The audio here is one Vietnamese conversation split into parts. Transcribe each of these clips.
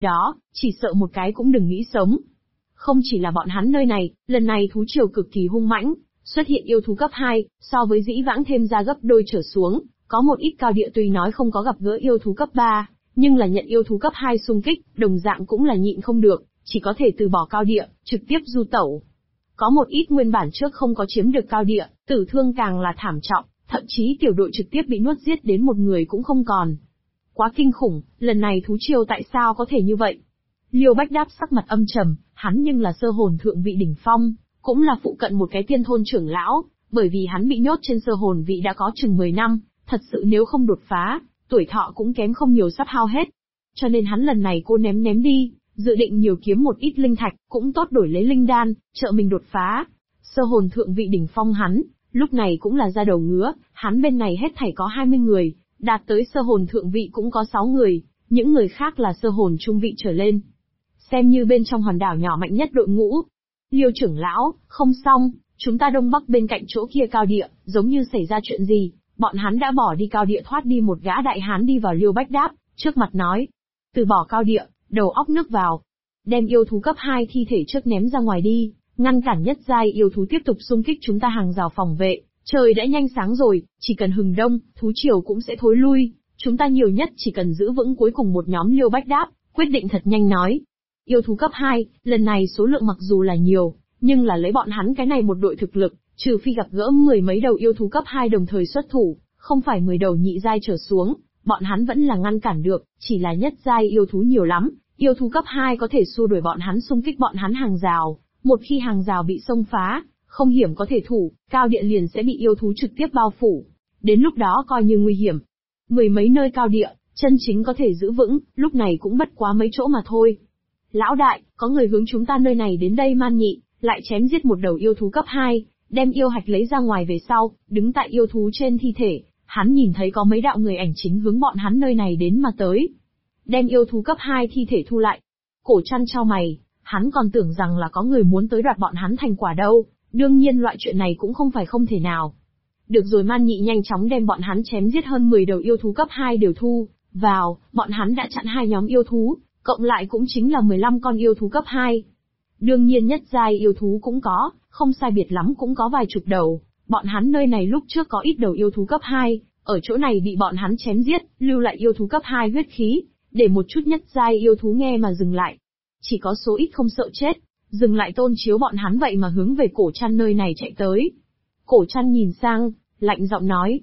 đó, chỉ sợ một cái cũng đừng nghĩ sống. Không chỉ là bọn hắn nơi này, lần này thú triều cực kỳ hung mãnh, xuất hiện yêu thú cấp 2, so với dĩ vãng thêm ra gấp đôi trở xuống, có một ít cao địa tuy nói không có gặp gỡ yêu thú cấp 3, nhưng là nhận yêu thú cấp 2 xung kích, đồng dạng cũng là nhịn không được, chỉ có thể từ bỏ cao địa, trực tiếp du tẩu. Có một ít nguyên bản trước không có chiếm được cao địa, tử thương càng là thảm trọng, thậm chí tiểu đội trực tiếp bị nuốt giết đến một người cũng không còn. Quá kinh khủng, lần này thú triều tại sao có thể như vậy? Liêu Bách Đáp sắc mặt âm trầm, hắn nhưng là sơ hồn thượng vị đỉnh phong, cũng là phụ cận một cái tiên thôn trưởng lão, bởi vì hắn bị nhốt trên sơ hồn vị đã có chừng 10 năm, thật sự nếu không đột phá, tuổi thọ cũng kém không nhiều sắp hao hết. Cho nên hắn lần này cô ném đi, dự định nhiều kiếm một ít linh thạch, cũng tốt đổi lấy linh đan, trợ mình đột phá. Sơ hồn thượng vị đỉnh phong hắn, lúc này cũng là ra đầu ngứa, hắn bên này hết thảy có 20 người, đạt tới sơ hồn thượng vị cũng có 6 người, những người khác là sơ hồn trung vị trở lên. Xem như bên trong hòn đảo nhỏ mạnh nhất đội ngũ. Liêu trưởng lão, không xong, chúng ta đông bắc bên cạnh chỗ kia cao địa, giống như xảy ra chuyện gì, bọn hắn đã bỏ đi cao địa thoát đi một gã đại hán đi vào Liêu Bách Đáp, trước mặt nói. Từ bỏ cao địa, đầu óc nước vào. Đem yêu thú cấp 2 thi thể trước ném ra ngoài đi, ngăn cản nhất giai yêu thú tiếp tục xung kích chúng ta hàng rào phòng vệ. Trời đã nhanh sáng rồi, chỉ cần hừng đông, thú triều cũng sẽ thối lui, chúng ta nhiều nhất chỉ cần giữ vững cuối cùng một nhóm. Liêu Bách Đáp, quyết định thật nhanh nói. Yêu thú cấp 2, lần này số lượng mặc dù là nhiều, nhưng là lấy bọn hắn cái này một đội thực lực, trừ phi gặp gỡ 10 mấy đầu yêu thú cấp 2 đồng thời xuất thủ, không phải 10 đầu nhị giai trở xuống, bọn hắn vẫn là ngăn cản được, chỉ là nhất giai yêu thú nhiều lắm, yêu thú cấp 2 có thể xua đuổi bọn hắn xung kích bọn hắn hàng rào, một khi hàng rào bị xông phá, không hiểm có thể thủ, cao địa liền sẽ bị yêu thú trực tiếp bao phủ. Đến lúc đó coi như nguy hiểm. 10 mấy nơi cao địa, chân chính có thể giữ vững, lúc này cũng bất quá mấy chỗ mà thôi. Lão đại, có người hướng chúng ta nơi này đến đây. Man Nhị lại chém giết một đầu yêu thú cấp 2, đem yêu hạch lấy ra ngoài về sau, đứng tại yêu thú trên thi thể, hắn nhìn thấy có mấy đạo người ảnh chính hướng bọn hắn nơi này đến mà tới. Đem yêu thú cấp 2 thi thể thu lại. Cổ Trăn chau mày, hắn còn tưởng rằng là có người muốn tới đoạt bọn hắn thành quả đâu, đương nhiên loại chuyện này cũng không phải không thể nào. Được rồi. Man Nhị nhanh chóng đem bọn hắn chém giết hơn 10 đầu yêu thú cấp 2 đều thu vào, bọn hắn đã chặn 2 nhóm yêu thú, cộng lại cũng chính là 15 con yêu thú cấp 2. Đương nhiên nhất giai yêu thú cũng có, không sai biệt lắm cũng có vài chục đầu, bọn hắn nơi này lúc trước có ít đầu yêu thú cấp 2, ở chỗ này bị bọn hắn chém giết, lưu lại yêu thú cấp 2 huyết khí, để một chút nhất giai yêu thú nghe mà dừng lại. Chỉ có số ít không sợ chết, dừng lại. Tôn Chiếu bọn hắn vậy mà hướng về Cổ Trăn nơi này chạy tới. Cổ Trăn nhìn sang, lạnh giọng nói.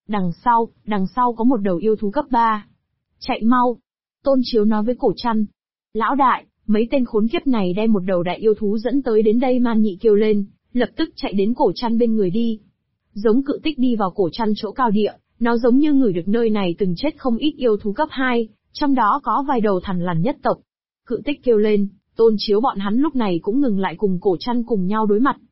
Đằng sau có một đầu yêu thú cấp 3. Chạy mau. Tôn Chiếu nói với Cổ Trăn. Lão đại, mấy tên khốn kiếp này đem một đầu đại yêu thú dẫn tới đến đây. Man Nhị kêu lên, lập tức chạy đến Cổ Trăn bên người đi. Giống cự tích đi vào Cổ Trăn chỗ cao địa, nó giống như ngửi được nơi này từng chết không ít yêu thú cấp 2, trong đó có vài đầu thằn lằn nhất tộc. Cự tích kêu lên, Tôn Chiếu bọn hắn lúc này cũng ngừng lại cùng Cổ Trăn cùng nhau đối mặt.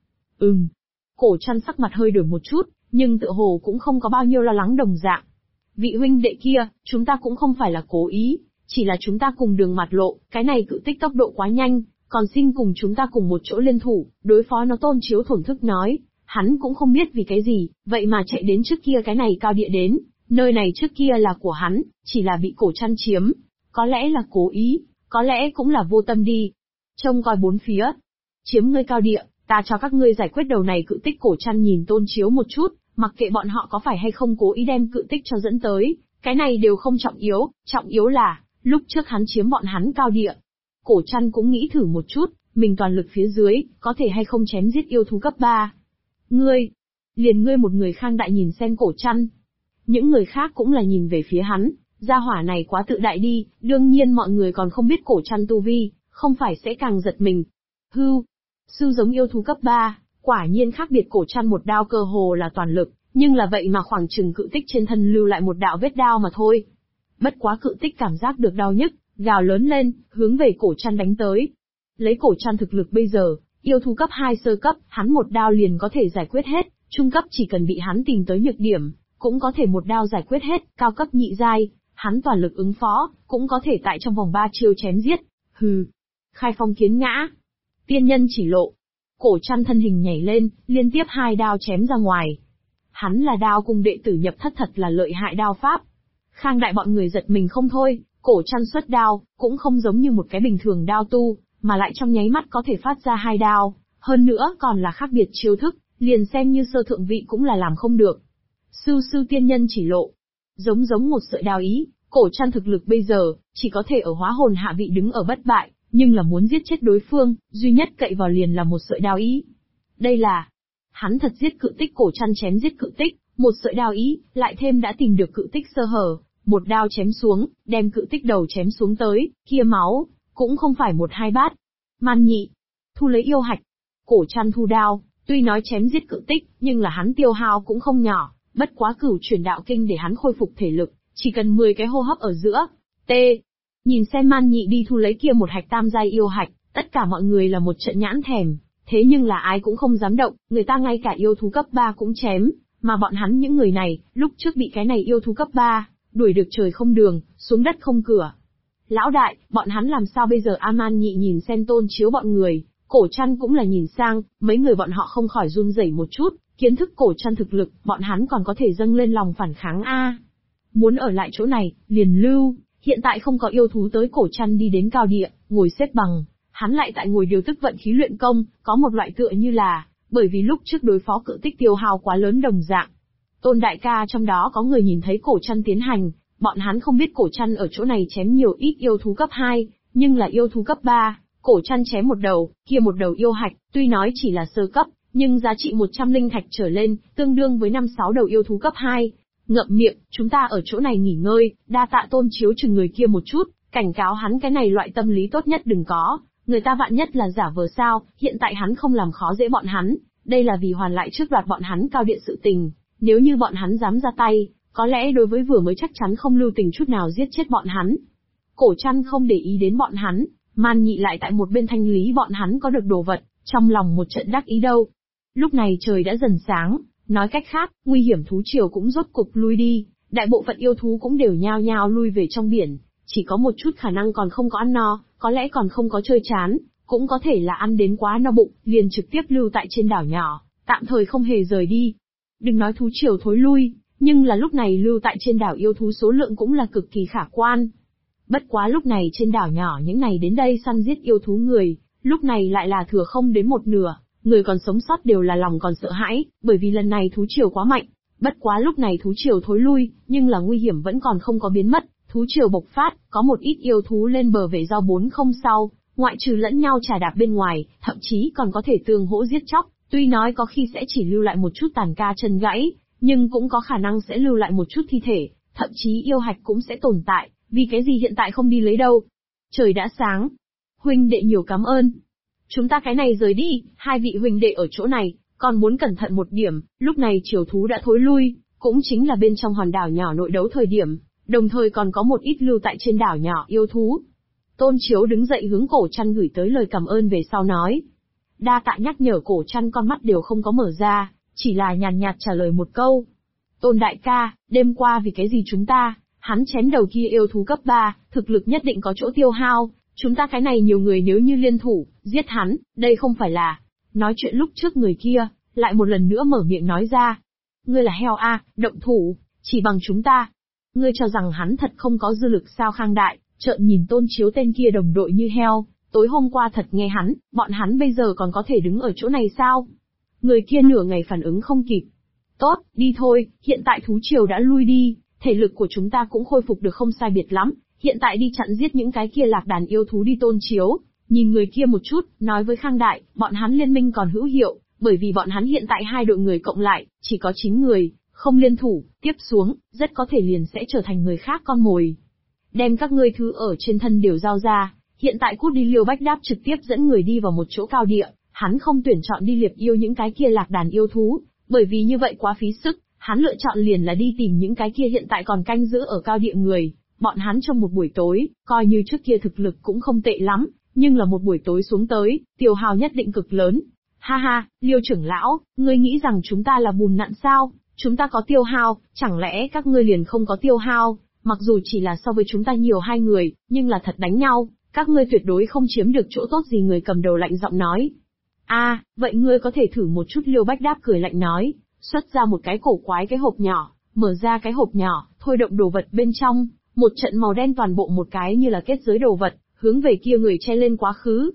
Cổ Trăn sắc mặt hơi đổi một chút, nhưng tựa hồ cũng không có bao nhiêu lo lắng đồng dạng. Vị huynh đệ kia, chúng ta cũng không phải là cố ý, chỉ là chúng ta cùng đường mặt lộ, cái này cự tích tốc độ quá nhanh, còn xin cùng chúng ta cùng một chỗ liên thủ, đối phó nó. Tôn Chiếu thổn thức nói, hắn cũng không biết vì cái gì, vậy mà chạy đến trước kia cái này cao địa đến, nơi này trước kia là của hắn, chỉ là bị Cổ Trăn chiếm, có lẽ là cố ý, có lẽ cũng là vô tâm đi. Trông coi bốn phía, chiếm ngươi cao địa, ta cho các ngươi giải quyết đầu này cự tích. Cổ Trăn nhìn Tôn Chiếu một chút, mặc kệ bọn họ có phải hay không cố ý đem cự tích cho dẫn tới, cái này đều không trọng yếu là, lúc trước hắn chiếm bọn hắn cao địa. Cổ Trăn cũng nghĩ thử một chút, mình toàn lực phía dưới, có thể hay không chém giết yêu thú cấp 3. Ngươi một người Khang Đại nhìn xem Cổ Trăn. Những người khác cũng là nhìn về phía hắn, gia hỏa này quá tự đại đi, đương nhiên mọi người còn không biết Cổ Trăn tu vi, không phải sẽ càng giật mình. Sư giống yêu thú cấp 3, quả nhiên khác biệt. Cổ Trăn một đao cơ hồ là toàn lực, nhưng là vậy mà khoảng chừng cự tích trên thân lưu lại một đạo vết đao mà thôi. Bất quá cự tích cảm giác được đau nhức, gào lớn lên, hướng về Cổ Trăn đánh tới. Lấy Cổ Trăn thực lực bây giờ, yêu thú cấp 2 sơ cấp, hắn một đao liền có thể giải quyết hết, trung cấp chỉ cần bị hắn tìm tới nhược điểm, cũng có thể một đao giải quyết hết, cao cấp nhị giai, hắn toàn lực ứng phó, cũng có thể tại trong vòng 3 chiêu chém giết. Khai phong kiến ngã, tiên nhân chỉ lộ. Cổ Trăn thân hình nhảy lên, liên tiếp 2 đao chém ra ngoài. Hắn là đao cung đệ tử nhập thất, thật là lợi hại đao pháp. Khang Đại bọn người giật mình không thôi, Cổ Trăn xuất đao, cũng không giống như một cái bình thường đao tu, mà lại trong nháy mắt có thể phát ra 2 đao, hơn nữa còn là khác biệt chiêu thức, liền xem như sơ thượng vị cũng là làm không được. Sư sư tiên nhân chỉ lộ, giống một sợi đao ý, Cổ Trăn thực lực bây giờ, chỉ có thể ở hóa hồn hạ vị đứng ở bất bại, nhưng là muốn giết chết đối phương, duy nhất cậy vào liền là một sợi đao ý. Đây là, hắn thật giết cự tích. Cổ Trăn chém giết cự tích, một sợi đao ý, lại thêm đã tìm được cự tích sơ hở, một đao chém xuống, đem cự tích đầu chém xuống tới, kia máu, cũng không phải một hai bát. Man Nhị, thu lấy yêu hạch. Cổ Trăn thu đao, tuy nói chém giết cự tích, nhưng là hắn tiêu hao cũng không nhỏ, bất quá cửu chuyển đạo kinh để hắn khôi phục thể lực, chỉ cần 10 cái hô hấp ở giữa. T. Nhìn xem Man Nhị đi thu lấy kia một hạch tam giai yêu hạch, tất cả mọi người là một trận nhãn thèm, thế nhưng là ai cũng không dám động, người ta ngay cả yêu thú cấp 3 cũng chém, mà bọn hắn những người này, lúc trước bị cái này yêu thú cấp 3, đuổi được trời không đường, xuống đất không cửa. Lão đại, bọn hắn làm sao bây giờ? Man Nhị nhìn xem Tôn Chiếu bọn người, Cổ Trăn cũng là nhìn sang, mấy người bọn họ không khỏi run rẩy một chút, kiến thức Cổ Trăn thực lực, bọn hắn còn có thể dâng lên lòng phản kháng a. Muốn ở lại chỗ này, liền lưu, hiện tại không có yêu thú tới. Cổ Trăn đi đến cao địa, ngồi xếp bằng, hắn lại tại ngồi điều tức vận khí luyện công, có một loại tựa như là, bởi vì lúc trước đối phó cự tích tiêu hao quá lớn đồng dạng. Tôn đại ca trong đó có người nhìn thấy Cổ Trăn tiến hành, bọn hắn không biết Cổ Trăn ở chỗ này chém nhiều ít yêu thú cấp 2, nhưng là yêu thú cấp 3, Cổ Trăn chém một đầu, kia một đầu yêu hạch, tuy nói chỉ là sơ cấp, nhưng giá trị 100 linh thạch trở lên, tương đương với 5-6 đầu yêu thú cấp 2. Ngậm miệng, chúng ta ở chỗ này nghỉ ngơi. Đa tạ Tôn Chiếu chừng người kia một chút, cảnh cáo hắn cái này loại tâm lý tốt nhất đừng có, người ta vạn nhất là giả vờ sao. Hiện tại hắn không làm khó dễ bọn hắn, đây là vì hoàn lại trước đoạt bọn hắn cao địa sự tình, nếu như bọn hắn dám ra tay, có lẽ đối với vừa mới chắc chắn không lưu tình chút nào giết chết bọn hắn. Cổ Trăn không để ý đến bọn hắn, Man Nhị lại tại một bên thanh lý bọn hắn có được đồ vật, trong lòng một trận đắc ý đâu. Lúc này trời đã dần sáng, nói cách khác, nguy hiểm thú triều cũng rốt cục lui đi, đại bộ phận yêu thú cũng đều nhao nhao lui về trong biển, chỉ có một chút khả năng còn không có ăn no, có lẽ còn không có chơi chán, cũng có thể là ăn đến quá no bụng, liền trực tiếp lưu tại trên đảo nhỏ, tạm thời không hề rời đi. Đừng nói thú triều thối lui, nhưng là lúc này lưu tại trên đảo yêu thú số lượng cũng là cực kỳ khả quan. Bất quá lúc này trên đảo nhỏ những này đến đây săn giết yêu thú người, lúc này lại là thừa không đến một nửa, người còn sống sót đều là lòng còn sợ hãi, bởi vì lần này thú triều quá mạnh. Bất quá lúc này thú triều thối lui, nhưng là nguy hiểm vẫn còn không có biến mất, thú triều bộc phát, có một ít yêu thú lên bờ về do 4 không sau, ngoại trừ lẫn nhau chà đạp bên ngoài, thậm chí còn có thể tương hỗ giết chóc, tuy nói có khi sẽ chỉ lưu lại một chút tàn ca chân gãy, nhưng cũng có khả năng sẽ lưu lại một chút thi thể, thậm chí yêu hạch cũng sẽ tồn tại, vì cái gì hiện tại không đi lấy đâu. Trời đã sáng. Huynh đệ nhiều cảm ơn. Chúng ta cái này rời đi, hai vị huynh đệ ở chỗ này, còn muốn cẩn thận một điểm, lúc này triều thú đã thối lui, cũng chính là bên trong hòn đảo nhỏ nội đấu thời điểm, đồng thời còn có một ít lưu tại trên đảo nhỏ yêu thú. Tôn Chiếu đứng dậy hướng Cổ Trăn gửi tới lời cảm ơn về sau nói. Đa tạ nhắc nhở. Cổ Trăn con mắt đều không có mở ra, chỉ là nhàn nhạt trả lời một câu. Tôn đại ca, đêm qua vì cái gì chúng ta, hắn chém đầu kia yêu thú cấp 3, thực lực nhất định có chỗ tiêu hao, chúng ta cái này nhiều người nếu như liên thủ, giết hắn, đây không phải là. Nói chuyện lúc trước người kia, lại một lần nữa mở miệng nói ra. Ngươi là heo a, động thủ, chỉ bằng chúng ta. Ngươi cho rằng hắn thật không có dư lực sao? Khang Đại, trợn nhìn Tôn Chiếu tên kia đồng đội như heo, tối hôm qua thật nghe hắn, bọn hắn bây giờ còn có thể đứng ở chỗ này sao? Người kia nửa ngày phản ứng không kịp. Tốt, đi thôi, hiện tại thú triều đã lui đi, thể lực của chúng ta cũng khôi phục được không sai biệt lắm, hiện tại đi chặn giết những cái kia lạc đàn yêu thú đi. Tôn Chiếu nhìn người kia một chút, nói với Khang Đại, bọn hắn liên minh còn hữu hiệu, bởi vì bọn hắn hiện tại hai đội người cộng lại, chỉ có 9 người, không liên thủ, tiếp xuống, rất có thể liền sẽ trở thành người khác con mồi. Đem các ngươi thứ ở trên thân đều giao ra, hiện tại cút đi. Liêu Bách Đáp trực tiếp dẫn người đi vào một chỗ cao địa, hắn không tuyển chọn đi liệp yêu những cái kia lạc đàn yêu thú, bởi vì như vậy quá phí sức, hắn lựa chọn liền là đi tìm những cái kia hiện tại còn canh giữ ở cao địa người, bọn hắn trong một buổi tối, coi như trước kia thực lực cũng không tệ lắm, nhưng là một buổi tối xuống tới, tiêu hao nhất định cực lớn. Ha ha, Liêu trưởng lão, ngươi nghĩ rằng chúng ta là bùn nặn sao? Chúng ta có tiêu hao, chẳng lẽ các ngươi liền không có tiêu hao? Mặc dù chỉ là so với chúng ta nhiều 2 người, nhưng là thật đánh nhau, các ngươi tuyệt đối không chiếm được chỗ tốt gì. Người cầm đầu lạnh giọng nói. Vậy ngươi có thể thử một chút. Liêu Bách Đáp cười lạnh nói, xuất ra một cái cổ quái cái hộp nhỏ, mở ra cái hộp nhỏ, thôi động đồ vật bên trong, Một trận màu đen toàn bộ một cái như là kết giới đồ vật, hướng về kia người che lên quá khứ.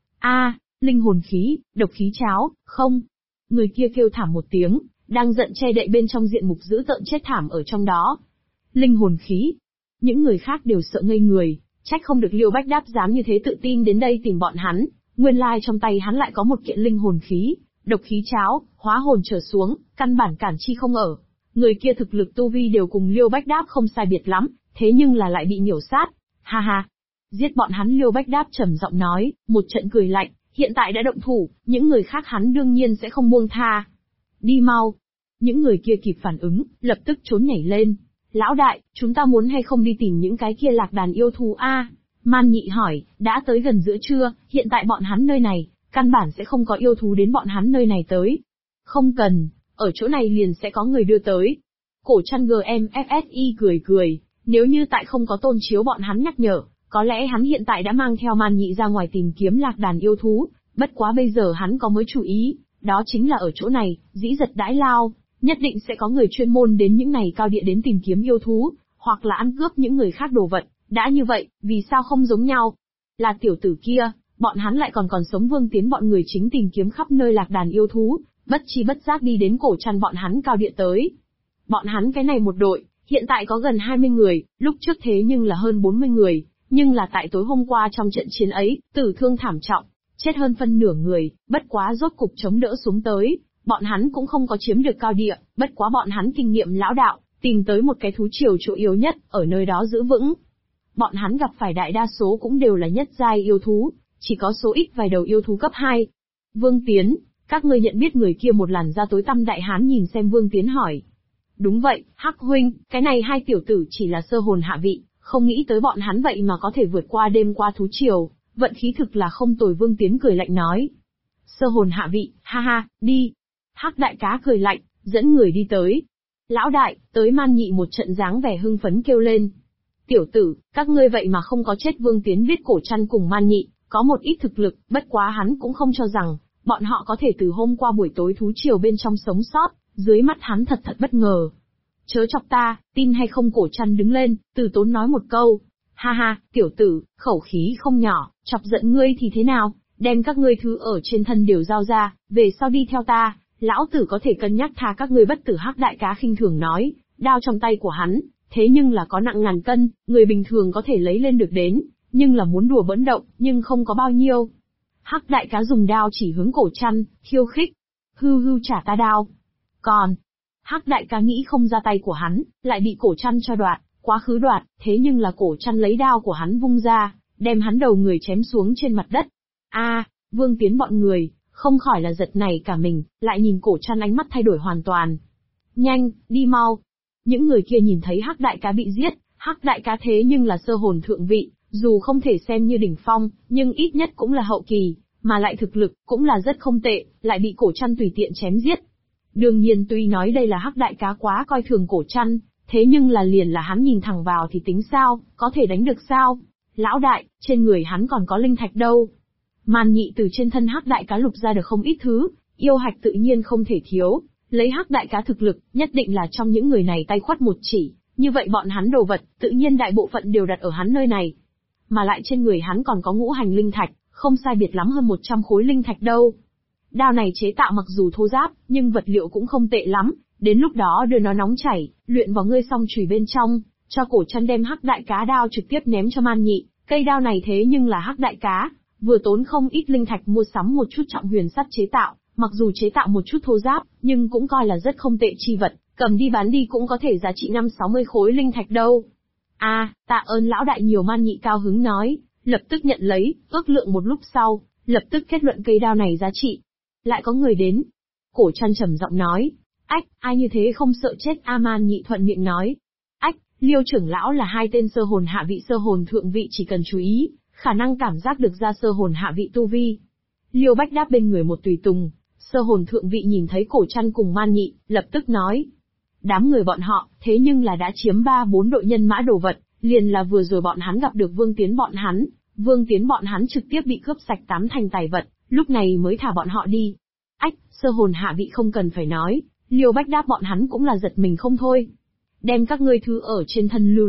Linh hồn khí, độc khí cháo, không. Người kia kêu thảm một tiếng, đang giận che đậy bên trong diện mục dữ tợn chết thảm ở trong đó. Linh hồn khí. Những người khác đều sợ ngây người, trách không được Liêu Bách Đáp dám như thế tự tin đến đây tìm bọn hắn, nguyên lai trong tay hắn lại có một kiện linh hồn khí, độc khí cháo, hóa hồn trở xuống, căn bản cản chi không ở. Người kia thực lực tu vi đều cùng Liêu Bách Đáp không sai biệt lắm, thế nhưng là lại bị nhiễu sát. Ha ha. Giết bọn hắn, Liêu Bách Đáp trầm giọng nói, một trận cười lạnh, hiện tại đã động thủ, những người khác hắn đương nhiên sẽ không buông tha. Đi mau. Những người kia kịp phản ứng, lập tức trốn nhảy lên. Lão đại, chúng ta muốn hay không đi tìm những cái kia lạc đàn yêu thú a? Man Nhị hỏi, đã tới gần giữa trưa, hiện tại bọn hắn nơi này, căn bản sẽ không có yêu thú đến bọn hắn nơi này tới. Không cần, ở chỗ này liền sẽ có người đưa tới. Cổ Trăn GMFSI cười cười, nếu như tại không có Tôn Chiếu bọn hắn nhắc nhở, có lẽ hắn hiện tại đã mang theo Man Nhị ra ngoài tìm kiếm lạc đàn yêu thú, bất quá bây giờ hắn có mới chú ý, đó chính là ở chỗ này, dĩ giật đãi lao, nhất định sẽ có người chuyên môn đến những này cao địa đến tìm kiếm yêu thú, hoặc là ăn cướp những người khác đồ vật, đã như vậy, vì sao không giống nhau? Là tiểu tử kia, bọn hắn lại còn sống Vương Tiến bọn người chính tìm kiếm khắp nơi lạc đàn yêu thú, bất chi bất giác đi đến Cổ Trăn bọn hắn cao địa tới. Bọn hắn cái này một đội, hiện tại có gần 20 người, lúc trước thế nhưng là hơn 40 người, nhưng là tại tối hôm qua trong trận chiến ấy, tử thương thảm trọng, chết hơn phân nửa người, bất quá rốt cục chống đỡ xuống tới, bọn hắn cũng không có chiếm được cao địa, bất quá bọn hắn kinh nghiệm lão đạo, tìm tới một cái thú triều chỗ yếu nhất, ở nơi đó giữ vững. Bọn hắn gặp phải đại đa số cũng đều là nhất giai yêu thú, chỉ có số ít vài đầu yêu thú cấp 2. Vương Tiến, các ngươi nhận biết người kia? Một làn da tối tăm đại hán nhìn xem Vương Tiến hỏi. Đúng vậy, Hắc huynh, cái này hai tiểu tử chỉ là sơ hồn hạ vị, không nghĩ tới bọn hắn vậy mà có thể vượt qua đêm qua thú triều, vận khí thực là không tồi. Vương Tiến cười lạnh nói. Sơ hồn hạ vị, ha ha, đi. Hắc đại cá cười lạnh, dẫn người đi tới. Lão đại, tới. Man Nhị một trận dáng vẻ hưng phấn kêu lên. Tiểu tử, các ngươi vậy mà không có chết. Vương Tiến biết Cổ Trăn cùng Man Nhị có một ít thực lực, bất quá hắn cũng không cho rằng bọn họ có thể từ hôm qua buổi tối thú triều bên trong sống sót, dưới mắt hắn thật bất ngờ. Chớ chọc ta, tin hay không? Cổ Trăn đứng lên, từ tốn nói một câu. Ha ha, tiểu tử, khẩu khí không nhỏ, chọc giận ngươi thì thế nào, đem các ngươi thứ ở trên thân đều giao ra, về sau đi theo ta, lão tử có thể cân nhắc tha các ngươi. Bất tử. Hắc đại cá khinh thường nói, đao trong tay của hắn, thế nhưng là có nặng ngàn cân, người bình thường có thể lấy lên được đến, nhưng là muốn đùa bỡn động, nhưng không có bao nhiêu. Hắc đại cá dùng đao chỉ hướng Cổ Trăn, khiêu khích. Hư trả ta đao. Còn, Hắc đại cá nghĩ không ra tay của hắn, lại bị Cổ Trăn cho đoạt, quá khứ đoạt, thế nhưng là Cổ Trăn lấy đao của hắn vung ra, đem hắn đầu người chém xuống trên mặt đất. Vương Tiến bọn người, không khỏi là giật nảy cả mình, lại nhìn Cổ Trăn ánh mắt thay đổi hoàn toàn. Nhanh, đi mau. Những người kia nhìn thấy Hắc đại cá bị giết, Hắc đại cá thế nhưng là sơ hồn thượng vị, dù không thể xem như đỉnh phong, nhưng ít nhất cũng là hậu kỳ, mà lại thực lực cũng là rất không tệ, lại bị Cổ Trăn tùy tiện chém giết. Đương nhiên tuy nói đây là Hắc đại cá quá coi thường Cổ Trăn, thế nhưng là liền là hắn nhìn thẳng vào thì tính sao, có thể đánh được sao? Lão đại, trên người hắn còn có linh thạch đâu. Man Nhị từ trên thân Hắc đại cá lục ra được không ít thứ, yêu hạch tự nhiên không thể thiếu, lấy Hắc đại cá thực lực, nhất định là trong những người này tay khuất một chỉ, như vậy bọn hắn đồ vật, tự nhiên đại bộ phận đều đặt ở hắn nơi này. Mà lại trên người hắn còn có ngũ hành linh thạch, không sai biệt lắm hơn 100 khối linh thạch đâu. Đao này chế tạo mặc dù thô ráp, nhưng vật liệu cũng không tệ lắm, đến lúc đó đưa nó nóng chảy, luyện vào ngươi song chùy bên trong, cho Cổ Trăn đem Hắc đại cá đao trực tiếp ném cho Man Nhị. Cây đao này thế nhưng là Hắc đại cá vừa tốn không ít linh thạch mua sắm một chút trọng huyền sắt chế tạo, mặc dù chế tạo một chút thô ráp, nhưng cũng coi là rất không tệ chi vật, cầm đi bán đi cũng có thể giá trị 50-60 khối linh thạch đâu. Tạ ơn lão đại nhiều. Man Nhị cao hứng nói, lập tức nhận lấy, ước lượng một lúc sau, lập tức kết luận cây đao này giá trị. Lại có người đến. Cổ Trăn trầm giọng nói, ai như thế không sợ chết? Man Nhị thuận miệng nói, Liêu trưởng lão là hai tên sơ hồn hạ vị sơ hồn thượng vị, chỉ cần chú ý, khả năng cảm giác được ra sơ hồn hạ vị tu vi. Liêu Bách Đáp bên người một tùy tùng, sơ hồn thượng vị nhìn thấy Cổ Trăn cùng Man Nhị, lập tức nói. Đám người bọn họ, thế nhưng là đã chiếm 3-4 đội nhân mã đồ vật, liền là vừa rồi bọn hắn gặp được Vương Tiến bọn hắn. Vương Tiến bọn hắn trực tiếp bị cướp sạch 8 thành tài vật, lúc này mới thả bọn họ đi. Sơ hồn hạ vị không cần phải nói, Liêu Bách Đáp bọn hắn cũng là giật mình không thôi. Đem các ngươi thứ ở trên thân lưu lại,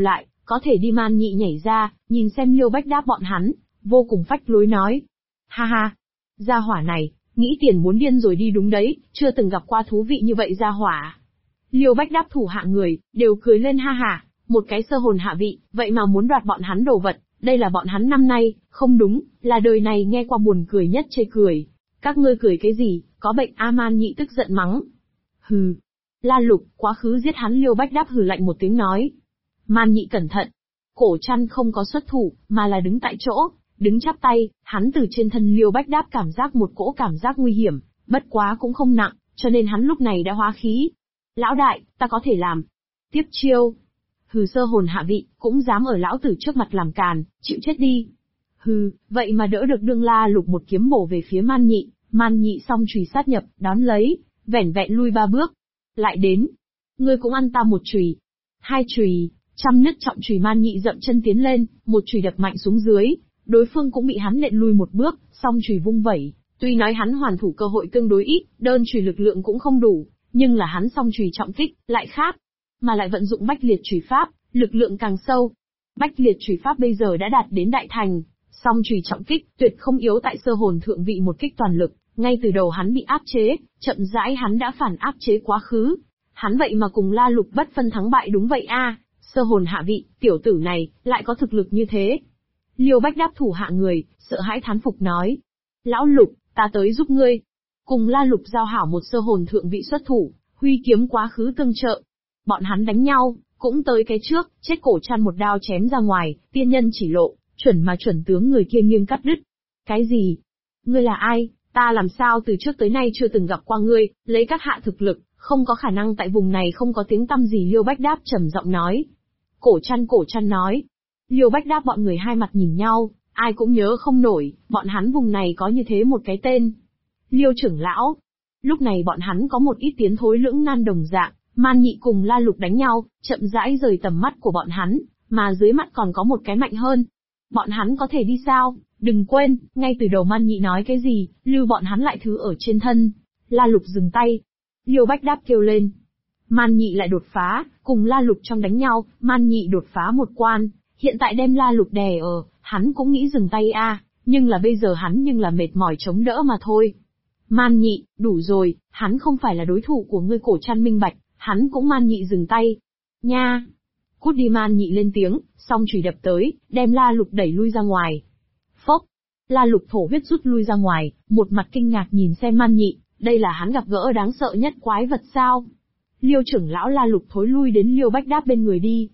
có thể đi. Man Nhị nhảy ra, nhìn xem Liêu Bách Đáp bọn hắn, vô cùng phách lối nói. Ha ha, gia hỏa này, nghĩ tiền muốn điên rồi đi đúng đấy, chưa từng gặp qua thú vị như vậy gia hỏa. Liêu Bách Đáp thủ hạ người, đều cười lên ha hả, một cái sơ hồn hạ vị, vậy mà muốn đoạt bọn hắn đồ vật, đây là bọn hắn năm nay, không đúng, là đời này nghe qua buồn cười nhất chê cười. Các ngươi cười cái gì, có bệnh a? Man Nhị tức giận mắng. Hừ. La Lục, quá khứ giết hắn. Liêu Bách Đáp hừ lạnh một tiếng nói. Man Nhị cẩn thận. Cổ Trăn không có xuất thủ, mà là đứng tại chỗ, đứng chắp tay, hắn từ trên thân Liêu Bách Đáp cảm giác một cỗ cảm giác nguy hiểm, bất quá cũng không nặng, cho nên hắn lúc này đã hóa khí. Lão đại, ta có thể làm. Tiếp chiêu. Hừ, sơ hồn hạ vị, cũng dám ở lão tử trước mặt làm càn, chịu chết đi. Hừ, vậy mà đỡ được đương. La Lục một kiếm bổ về phía Man Nhị, Man Nhị song chùy sát nhập, đón lấy, vẻn vẹn lui 3 bước. Lại đến. Ngươi cũng ăn ta một chùy. 2 chùy, trăm nứt trọng chùy. Man Nhị dậm chân tiến lên, một chùy đập mạnh xuống dưới, đối phương cũng bị hắn nện lui một bước, song chùy vung vẩy. Tuy nói hắn hoàn thủ cơ hội tương đối ít, đơn chùy lực lượng cũng không đủ, nhưng là hắn song chùy trọng kích, lại khác. Mà lại vận dụng bách liệt chùy pháp, lực lượng càng sâu. Bách liệt chùy pháp bây giờ đã đạt đến đại thành, song chùy trọng kích, tuyệt không yếu tại sơ hồn thượng vị một kích toàn lực, ngay từ đầu hắn bị áp chế, chậm rãi hắn đã phản áp chế quá khứ. Hắn vậy mà cùng La Lục bất phân thắng bại đúng vậy a, sơ hồn hạ vị, tiểu tử này, lại có thực lực như thế. Liêu Bách Đáp thủ hạ người, sợ hãi thán phục nói. Lão Lục, ta tới giúp ngươi. Cùng La Lục giao hảo một sơ hồn thượng vị xuất thủ, huy kiếm quá khứ tương trợ. Bọn hắn đánh nhau, cũng tới cái trước, chết Cổ Trăn một đao chém ra ngoài, tiên nhân chỉ lộ, chuẩn mà chuẩn tướng người kia nghiêng cắt đứt. Cái gì? Ngươi là ai? Ta làm sao từ trước tới nay chưa từng gặp qua ngươi, lấy các hạ thực lực, không có khả năng tại vùng này không có tiếng tăm gì. Liêu Bách Đáp trầm giọng nói. Cổ Trăn nói. Liêu Bách Đáp bọn người hai mặt nhìn nhau, ai cũng nhớ không nổi, bọn hắn vùng này có như thế một cái tên. Liêu trưởng lão. Lúc này bọn hắn có một ít tiến thối lưỡng nan đồng dạng, Man Nhị cùng La Lục đánh nhau, chậm rãi rời tầm mắt của bọn hắn, mà dưới mắt còn có một cái mạnh hơn. Bọn hắn có thể đi sao? Đừng quên, ngay từ đầu Man Nhị nói cái gì, lưu bọn hắn lại thứ ở trên thân. La Lục dừng tay. Liêu Bách Đáp kêu lên. Man Nhị lại đột phá, cùng La Lục trong đánh nhau, Man Nhị đột phá một quan, hiện tại đem La Lục đè ở, hắn cũng nghĩ dừng tay a, nhưng là bây giờ hắn nhưng là mệt mỏi chống đỡ mà thôi. Man Nhị, đủ rồi, hắn không phải là đối thủ của ngươi. Cổ Trăn minh bạch, hắn cũng. Man Nhị dừng tay. Nha! Cút đi. Man Nhị lên tiếng, song chùy đập tới, đem La Lục đẩy lui ra ngoài. Phốc! La Lục thổ huyết rút lui ra ngoài, một mặt kinh ngạc nhìn xem Man Nhị, đây là hắn gặp gỡ đáng sợ nhất quái vật sao? Liêu trưởng lão. La Lục thối lui đến Liêu Bách Đáp bên người đi.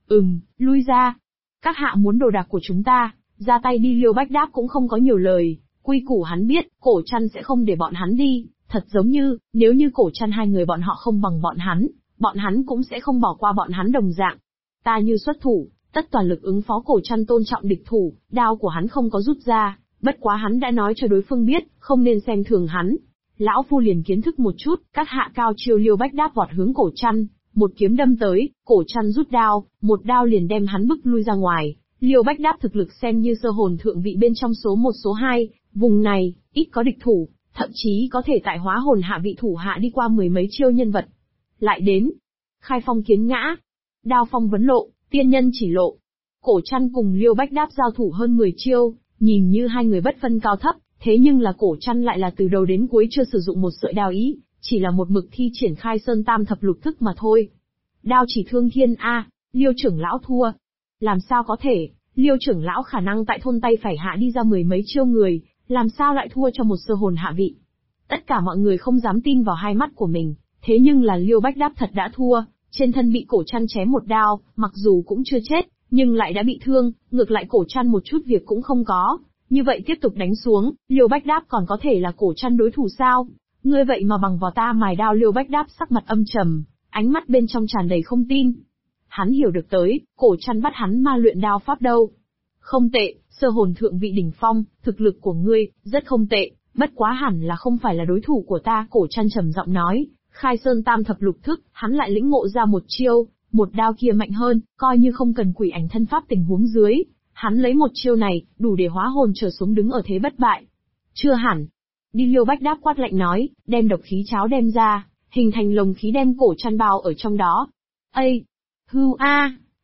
Lui ra. Các hạ muốn đồ đạc của chúng ta, ra tay đi. Liêu Bách Đáp cũng không có nhiều lời, quy củ hắn biết, Cổ Trăn sẽ không để bọn hắn đi, thật giống như, nếu như Cổ Trăn hai người bọn họ không bằng bọn hắn cũng sẽ không bỏ qua bọn hắn đồng dạng. Ta như xuất thủ, tất toàn lực ứng phó. Cổ Trăn tôn trọng địch thủ, đao của hắn không có rút ra, bất quá hắn đã nói cho đối phương biết, không nên xem thường hắn. Lão phu liền kiến thức một chút, các hạ cao chiêu. Liêu Bách Đáp vọt hướng Cổ Trăn, một kiếm đâm tới, Cổ Trăn rút đao, một đao liền đem hắn bức lui ra ngoài. Liêu Bách Đáp thực lực xem như sơ hồn thượng vị bên trong số 1 số 2, vùng này, ít có địch thủ, thậm chí có thể tại hóa hồn hạ vị thủ hạ đi qua 10 mấy chiêu nhân vật. Lại đến, khai phong kiến ngã, đao phong vấn lộ, tiên nhân chỉ lộ. Cổ Trăn cùng Liêu Bách Đáp giao thủ hơn 10 chiêu, nhìn như hai người bất phân cao thấp, thế nhưng là Cổ Trăn lại là từ đầu đến cuối chưa sử dụng một sợi đao ý, chỉ là một mực thi triển khai sơn tam thập lục thức mà thôi. Đao chỉ thương thiên a, Liêu trưởng lão thua. Làm sao có thể, Liêu trưởng lão khả năng tại thôn tay phải hạ đi ra 10 mấy chiêu người, làm sao lại thua cho một sơ hồn hạ vị? Tất cả mọi người không dám tin vào hai mắt của mình, thế nhưng là Liêu Bách Đáp thật đã thua, trên thân bị Cổ Trăn chém một đao, mặc dù cũng chưa chết, nhưng lại đã bị thương, ngược lại Cổ Trăn một chút việc cũng không có. Như vậy tiếp tục đánh xuống, Liêu Bách Đáp còn có thể là Cổ Trăn đối thủ sao? Ngươi vậy mà bằng vào ta mài đao. Liêu Bách Đáp sắc mặt âm trầm, ánh mắt bên trong tràn đầy không tin. Hắn hiểu được tới, Cổ Trăn bắt hắn ma luyện đao pháp đâu. Không tệ, sơ hồn thượng vị đỉnh phong, thực lực của ngươi, rất không tệ, bất quá hẳn là không phải là đối thủ của ta. Cổ Trăn trầm giọng nói, khai sơn tam thập lục thức, hắn lại lĩnh ngộ ra một chiêu, một đao kia mạnh hơn, coi như không cần quỷ ảnh thân pháp tình huống dưới, hắn lấy một chiêu này, đủ để hóa hồn trở xuống đứng ở thế bất bại. Chưa hẳn. Đi. Liêu Bách Đáp quát lạnh nói, đem độc khí cháo đem ra, hình thành lồng khí đem Cổ Trăn bao ở trong đó. Ây! Hưu a!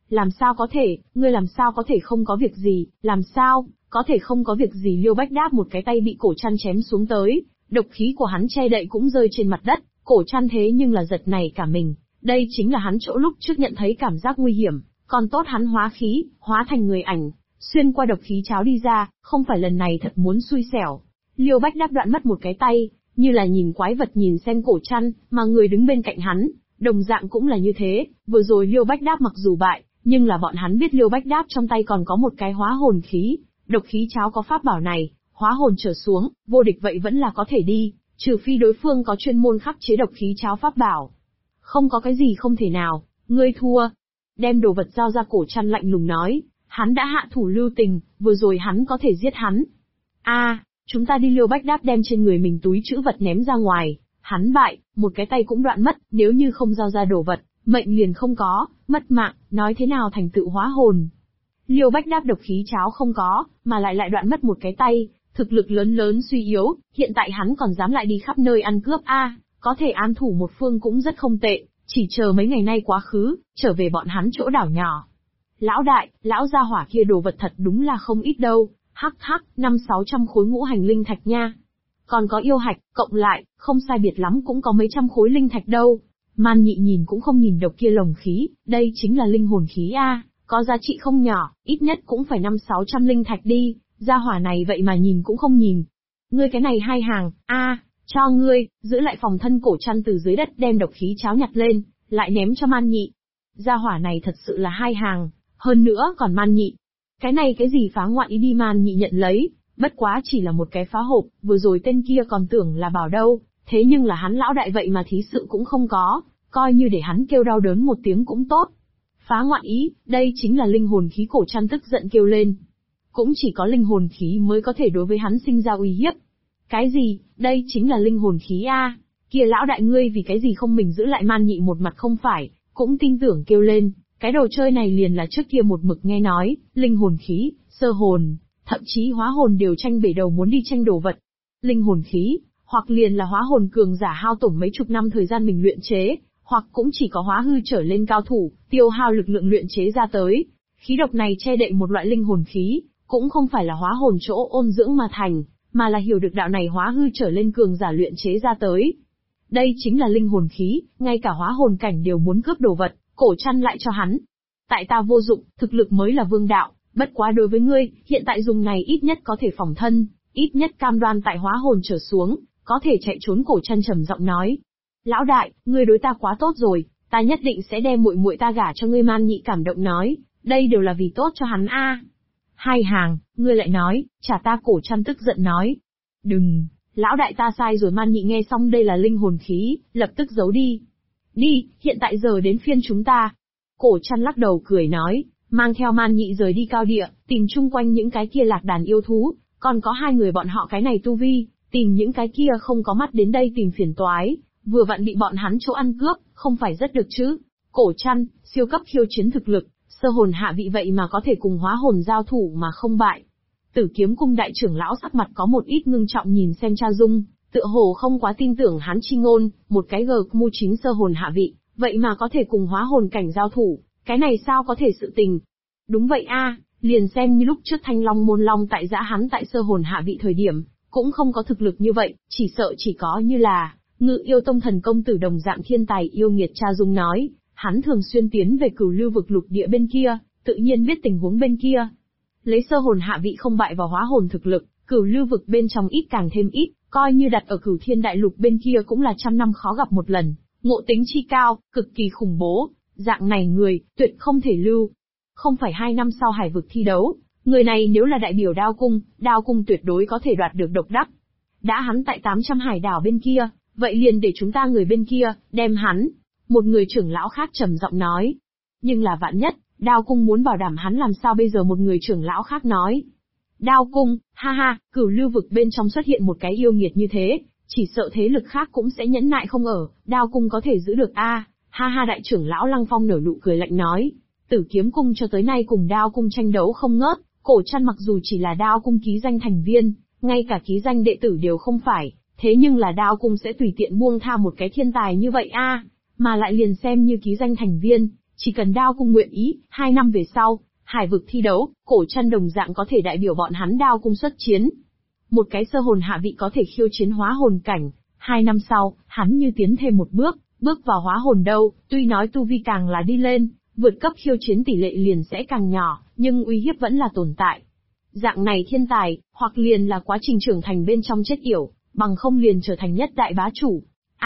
Làm sao có thể, ngươi làm sao có thể không có việc gì, làm sao, có thể không có việc gì. Liêu Bách Đáp một cái tay bị Cổ Trăn chém xuống tới, độc khí của hắn che đậy cũng rơi trên mặt đất, Cổ Trăn thế nhưng là giật nảy cả mình, đây chính là hắn chỗ lúc trước nhận thấy cảm giác nguy hiểm, còn tốt hắn hóa khí, hóa thành người ảnh, xuyên qua độc khí cháo đi ra, không phải lần này thật muốn xui xẻo. Liêu Bách Đáp đoạn mất một cái tay, như là nhìn quái vật nhìn xem Cổ Trăn, mà người đứng bên cạnh hắn, đồng dạng cũng là như thế, vừa rồi Liêu Bách Đáp mặc dù bại, nhưng là bọn hắn biết Liêu Bách Đáp trong tay còn có một cái hóa hồn khí, độc khí cháo có pháp bảo này, hóa hồn trở xuống, vô địch vậy vẫn là có thể đi, trừ phi đối phương có chuyên môn khắc chế độc khí cháo pháp bảo. Không có cái gì không thể nào, ngươi thua. Đem đồ vật giao ra. Cổ Trăn lạnh lùng nói, hắn đã hạ thủ lưu tình, vừa rồi hắn có thể giết hắn. Chúng ta đi. Liêu Bách Đáp đem trên người mình túi trữ vật ném ra ngoài, hắn bại, một cái tay cũng đoạn mất, nếu như không giao ra đồ vật, mệnh liền không có, mất mạng, nói thế nào thành tựu hóa hồn. Liêu Bách Đáp độc khí cháo không có, mà lại đoạn mất một cái tay, thực lực lớn suy yếu, hiện tại hắn còn dám lại đi khắp nơi ăn cướp có thể an thủ một phương cũng rất không tệ, chỉ chờ mấy ngày nay quá khứ, trở về bọn hắn chỗ đảo nhỏ. Lão đại, lão gia hỏa kia đồ vật thật đúng là không ít đâu, hắc, 500-600 khối ngũ hành linh thạch nha. Còn có yêu hạch, cộng lại, không sai biệt lắm cũng có mấy trăm khối linh thạch đâu. Man Nhị nhìn cũng không nhìn độc kia lồng khí, đây chính là linh hồn khí có giá trị không nhỏ, ít nhất cũng phải 500-600 linh thạch đi, gia hỏa này vậy mà nhìn cũng không nhìn. Ngươi cái này hai hàng, cho ngươi, giữ lại phòng thân. Cổ Trăn từ dưới đất đem độc khí cháo nhặt lên, lại ném cho Man Nhị. Gia hỏa này thật sự là hai hàng, hơn nữa còn Man Nhị. Cái này cái gì phá ngoạn ý đi. Man Nhị nhận lấy, bất quá chỉ là một cái phá hộp, vừa rồi tên kia còn tưởng là bảo đâu, thế nhưng là hắn lão đại vậy mà thí sự cũng không có, coi như để hắn kêu đau đớn một tiếng cũng tốt. Phá ngoạn ý, đây chính là linh hồn khí. Cổ Trăn tức giận kêu lên. Cũng chỉ có linh hồn khí mới có thể đối với hắn sinh ra uy hiếp. Cái gì, đây chính là linh hồn khí kia lão đại ngươi vì cái gì không mình giữ lại. Man Nhị một mặt không phải, cũng tin tưởng kêu lên, cái đồ chơi này liền là trước kia một mực nghe nói, linh hồn khí, sơ hồn, thậm chí hóa hồn đều tranh bể đầu muốn đi tranh đồ vật. Linh hồn khí, hoặc liền là hóa hồn cường giả hao tổn mấy chục năm thời gian mình luyện chế, hoặc cũng chỉ có hóa hư trở lên cao thủ, tiêu hao lực lượng luyện chế ra tới. Khí độc này che đậy một loại linh hồn khí, cũng không phải là hóa hồn chỗ ôn dưỡng mà thành, mà là hiểu được đạo này hóa hư trở lên cường giả luyện chế ra tới. Đây chính là linh hồn khí, ngay cả hóa hồn cảnh đều muốn cướp đồ vật, Cổ Trăn lại cho hắn. Tại ta vô dụng, thực lực mới là vương đạo, bất quá đối với ngươi, hiện tại dùng này ít nhất có thể phòng thân, ít nhất cam đoan tại hóa hồn trở xuống, có thể chạy trốn. Cổ Trăn trầm giọng nói. Lão đại, ngươi đối ta quá tốt rồi, ta nhất định sẽ đem muội muội ta gả cho ngươi. Man Nhị cảm động nói, đây đều là vì tốt cho hắn Hai hàng, ngươi lại nói, trả ta. Cổ Trăn tức giận nói. Đừng, lão đại ta sai rồi. Man Nhị nghe xong đây là linh hồn khí, lập tức giấu đi. Đi, hiện tại giờ đến phiên chúng ta. Cổ Trăn lắc đầu cười nói, mang theo Man Nhị rời đi cao địa, tìm chung quanh những cái kia lạc đàn yêu thú, còn có hai người bọn họ cái này tu vi, tìm những cái kia không có mắt đến đây tìm phiền toái, vừa vặn bị bọn hắn chỗ ăn cướp, không phải rất được chứ. Cổ Trăn, siêu cấp khiêu chiến thực lực, sơ hồn hạ vị vậy mà có thể cùng hóa hồn giao thủ mà không bại. Tử Kiếm Cung đại trưởng lão sắc mặt có một ít ngưng trọng nhìn xem Cha Dung, tựa hồ không quá tin tưởng hắn chi ngôn, một cái GQ chính sơ hồn hạ vị, vậy mà có thể cùng hóa hồn cảnh giao thủ, cái này sao có thể sự tình. Đúng vậy liền xem như lúc trước Thanh Long Môn Long tại giã hắn tại sơ hồn hạ vị thời điểm, cũng không có thực lực như vậy, chỉ sợ chỉ có như là Ngự Yêu Tông thần công tử đồng dạng thiên tài yêu nghiệt. Cha Dung nói, hắn thường xuyên tiến về Cửu Lưu vực lục địa bên kia, tự nhiên biết tình huống bên kia. Lấy sơ hồn hạ vị không bại vào hóa hồn thực lực, Cửu Lưu vực bên trong ít càng thêm ít, coi như đặt ở Cửu Thiên đại lục bên kia cũng là trăm năm khó gặp một lần, ngộ tính chi cao, cực kỳ khủng bố, dạng này người, tuyệt không thể lưu. Không phải 2 năm sau hải vực thi đấu, người này nếu là đại biểu Đao Cung tuyệt đối có thể đoạt được độc đắc. Đã hắn tại 800 hải đảo bên kia, vậy liền để chúng ta người bên kia, đem hắn. Một người trưởng lão khác trầm giọng nói. Nhưng là vạn nhất, Đao Cung muốn bảo đảm hắn làm sao bây giờ? Một người trưởng lão khác nói. Đao Cung, Cửu Lưu vực bên trong xuất hiện một cái yêu nghiệt như thế, chỉ sợ thế lực khác cũng sẽ nhẫn nại không ở, Đao Cung có thể giữ được đại trưởng lão Lăng Phong nở nụ cười lạnh nói. Tử Kiếm Cung cho tới nay cùng Đao Cung tranh đấu không ngớt, Cổ Trăn mặc dù chỉ là Đao Cung ký danh thành viên, ngay cả ký danh đệ tử đều không phải, thế nhưng là Đao Cung sẽ tùy tiện buông tha một cái thiên tài như vậy mà lại liền xem như ký danh thành viên, Chỉ cần Đao Cung nguyện ý, 2 năm về sau, hải vực thi đấu, Cổ Trăn đồng dạng có thể đại biểu bọn hắn Đao Cung xuất chiến. Một cái sơ hồn hạ vị có thể khiêu chiến hóa hồn cảnh, 2 năm sau, hắn như tiến thêm một bước, bước vào hóa hồn đâu, tuy nói tu vi càng là đi lên, vượt cấp khiêu chiến tỷ lệ liền sẽ càng nhỏ, nhưng uy hiếp vẫn là tồn tại. Dạng này thiên tài, hoặc liền là quá trình trưởng thành bên trong chết yểu, bằng không liền trở thành nhất đại bá chủ.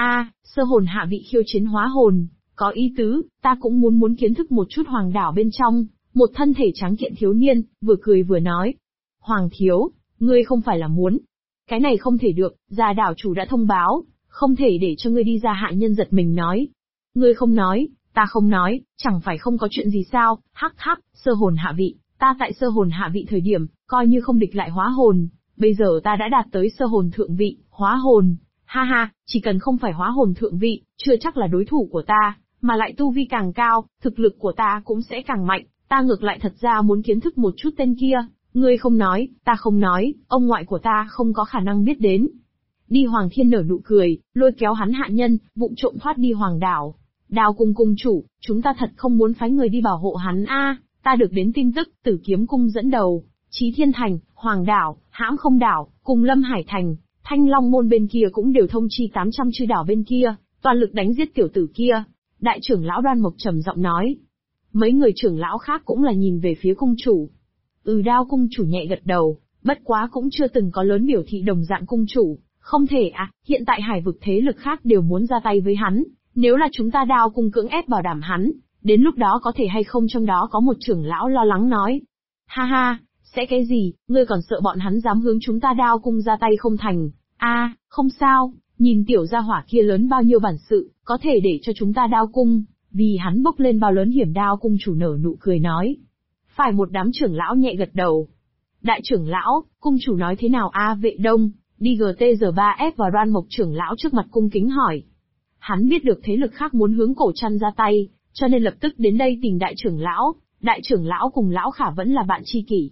Sơ hồn hạ vị khiêu chiến hóa hồn, có ý tứ, ta cũng muốn kiến thức một chút hoàng đảo bên trong. Một thân thể trắng kiện thiếu niên, vừa cười vừa nói. Hoàng thiếu, ngươi không phải là muốn. Cái này không thể được, gia đảo chủ đã thông báo, không thể để cho ngươi đi ra. Hạ nhân giật mình nói. Ngươi không nói, ta không nói, chẳng phải không có chuyện gì sao, hắc hắc, sơ hồn hạ vị, ta tại sơ hồn hạ vị thời điểm, coi như không địch lại hóa hồn, bây giờ ta đã đạt tới sơ hồn thượng vị, hóa hồn, ha ha, chỉ cần không phải hóa hồn thượng vị, chưa chắc là đối thủ của ta, mà lại tu vi càng cao, thực lực của ta cũng sẽ càng mạnh, ta ngược lại thật ra muốn kiến thức một chút tên kia, ngươi không nói, ta không nói, ông ngoại của ta không có khả năng biết đến. Đi Hoàng Thiên nở nụ cười, lôi kéo hắn hạ nhân, vụng trộm thoát đi Hoàng đảo. Đao Cung cung chủ, chúng ta thật không muốn phái người đi bảo hộ hắn ta được đến tin tức, Tử Kiếm Cung dẫn đầu, Chí Thiên Thành, Hoàng đảo, Hãm Không đảo, cùng Lâm Hải Thành, Thanh Long môn bên kia cũng đều thông chi 800 chư đảo bên kia, toàn lực đánh giết tiểu tử kia. Đại trưởng lão Đoan Mộc trầm giọng nói. Mấy người trưởng lão khác cũng là nhìn về phía cung chủ. Đao cung chủ nhẹ gật đầu, bất quá cũng chưa từng có lớn biểu thị đồng dạng cung chủ, không thể hiện tại hải vực thế lực khác đều muốn ra tay với hắn, nếu là chúng ta Đao cung cưỡng ép bảo đảm hắn, đến lúc đó có thể hay không. Trong đó có một trưởng lão lo lắng nói. Ha ha, sẽ cái gì, ngươi còn sợ bọn hắn dám hướng chúng ta Đao cung ra tay không thành. Không sao, nhìn tiểu gia hỏa kia lớn bao nhiêu bản sự, có thể để cho chúng ta Đao cung, vì hắn bốc lên bao lớn hiểm. Đao cung chủ nở nụ cười nói. Phải, một đám trưởng lão nhẹ gật đầu. Đại trưởng lão, cung chủ nói thế nào Vệ Đông, đi GTR3F và Đoan Mộc trưởng lão trước mặt cung kính hỏi. Hắn biết được thế lực khác muốn hướng Cổ Trăn ra tay, cho nên lập tức đến đây tìm đại trưởng lão. Đại trưởng lão cùng lão Khả vẫn là bạn tri kỷ.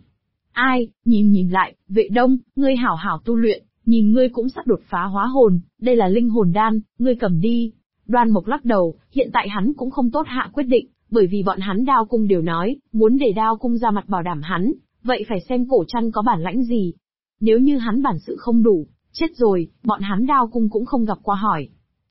Nhìn lại, Vệ Đông, ngươi hảo hảo tu luyện, nhìn ngươi cũng sắp đột phá hóa hồn, đây là linh hồn đan, ngươi cầm đi. Đoan Mộc lắc đầu, hiện tại hắn cũng không tốt hạ quyết định, bởi vì bọn hắn Đao cung đều nói, muốn để Đao cung ra mặt bảo đảm hắn, vậy phải xem Cổ Trăn có bản lãnh gì. Nếu như hắn bản sự không đủ, chết rồi, bọn hắn Đao cung cũng không gặp qua hỏi.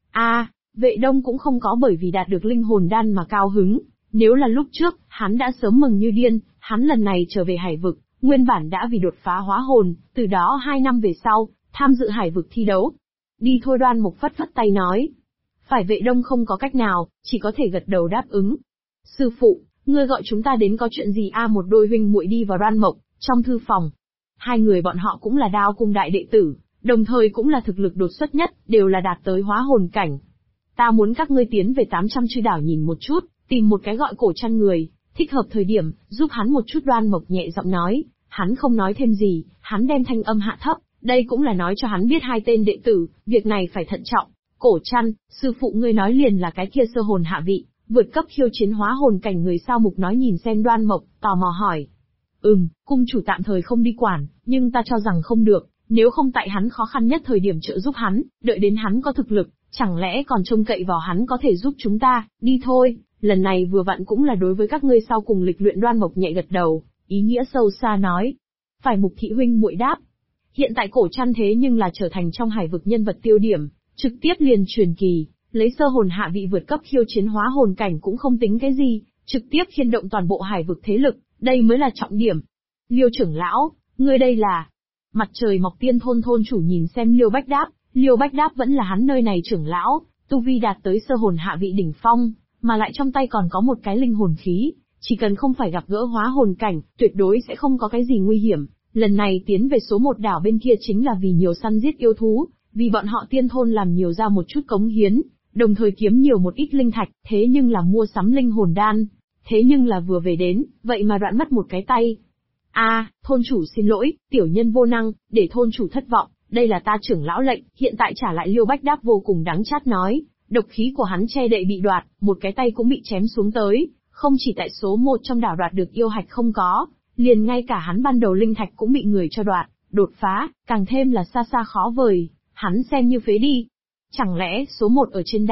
Vệ Đông cũng không có bởi vì đạt được linh hồn đan mà cao hứng, nếu là lúc trước, hắn đã sớm mừng như điên, hắn lần này trở về hải vực, nguyên bản đã vì đột phá hóa hồn, từ đó 2 năm về sau, tham dự hải vực thi đấu. Đi thôi. Đoan Mộc phất phất tay nói. Phải, Vệ Đông không có cách nào, chỉ có thể gật đầu đáp ứng. Sư phụ, ngươi gọi chúng ta đến có chuyện gì một đôi huynh muội đi vào Đoan Mộc, trong thư phòng. Hai người bọn họ cũng là Đao cung đại đệ tử, đồng thời cũng là thực lực đột xuất nhất, đều là đạt tới hóa hồn cảnh. Ta muốn các ngươi tiến về 800 chư đảo nhìn một chút, tìm một cái gọi Cổ Trăn người, thích hợp thời điểm, giúp hắn một chút. Đoan Mộc nhẹ giọng nói, hắn không nói thêm gì, hắn đem thanh âm hạ thấp, đây cũng là nói cho hắn biết hai tên đệ tử, việc này phải thận trọng. Cổ Trăn, sư phụ ngươi nói liền là cái kia sơ hồn hạ vị, vượt cấp khiêu chiến hóa hồn cảnh người sao? Mục nói nhìn xem Đoan Mộc, tò mò hỏi. Cung chủ tạm thời không đi quản, nhưng ta cho rằng không được, nếu không tại hắn khó khăn nhất thời điểm trợ giúp hắn, đợi đến hắn có thực lực, chẳng lẽ còn trông cậy vào hắn có thể giúp chúng ta, đi thôi, lần này vừa vặn cũng là đối với các ngươi sau cùng lịch luyện. Đoan Mộc nhẹ gật đầu, ý nghĩa sâu xa nói. Phải, Mục thị huynh muội đáp. Hiện tại Cổ Trăn thế nhưng là trở thành trong hải vực nhân vật tiêu điểm, trực tiếp liền truyền kỳ, lấy sơ hồn hạ vị vượt cấp khiêu chiến hóa hồn cảnh cũng không tính cái gì, trực tiếp khiên động toàn bộ hải vực thế lực, đây mới là trọng điểm. Liêu trưởng lão, ngươi đây là... Mặt trời mọc tiên thôn thôn chủ nhìn xem Liêu Bách Đáp, Liêu Bách Đáp vẫn là hắn nơi này trưởng lão, tu vi đạt tới sơ hồn hạ vị đỉnh phong, mà lại trong tay còn có một cái linh hồn khí, chỉ cần không phải gặp gỡ hóa hồn cảnh, tuyệt đối sẽ không có cái gì nguy hiểm. Lần này tiến về số 1 đảo bên kia chính là vì nhiều săn giết yêu thú, vì bọn họ tiên thôn làm nhiều ra một chút cống hiến, đồng thời kiếm nhiều một ít linh thạch, thế nhưng là mua sắm linh hồn đan, thế nhưng là vừa về đến, vậy mà đoạn mất một cái tay. Thôn chủ xin lỗi, tiểu nhân vô năng, để thôn chủ thất vọng, đây là ta trưởng lão lệnh, hiện tại trả lại. Liêu Bách Đáp vô cùng đắng chát nói, độc khí của hắn che đậy bị đoạt, một cái tay cũng bị chém xuống tới, không chỉ tại số 1 trong đảo đoạt được yêu hạch không có, liền ngay cả hắn ban đầu linh thạch cũng bị người cho đoạt, đột phá, càng thêm là xa xa khó vời, hắn xem như phế đi. Chẳng lẽ số 1 ở trên đảo,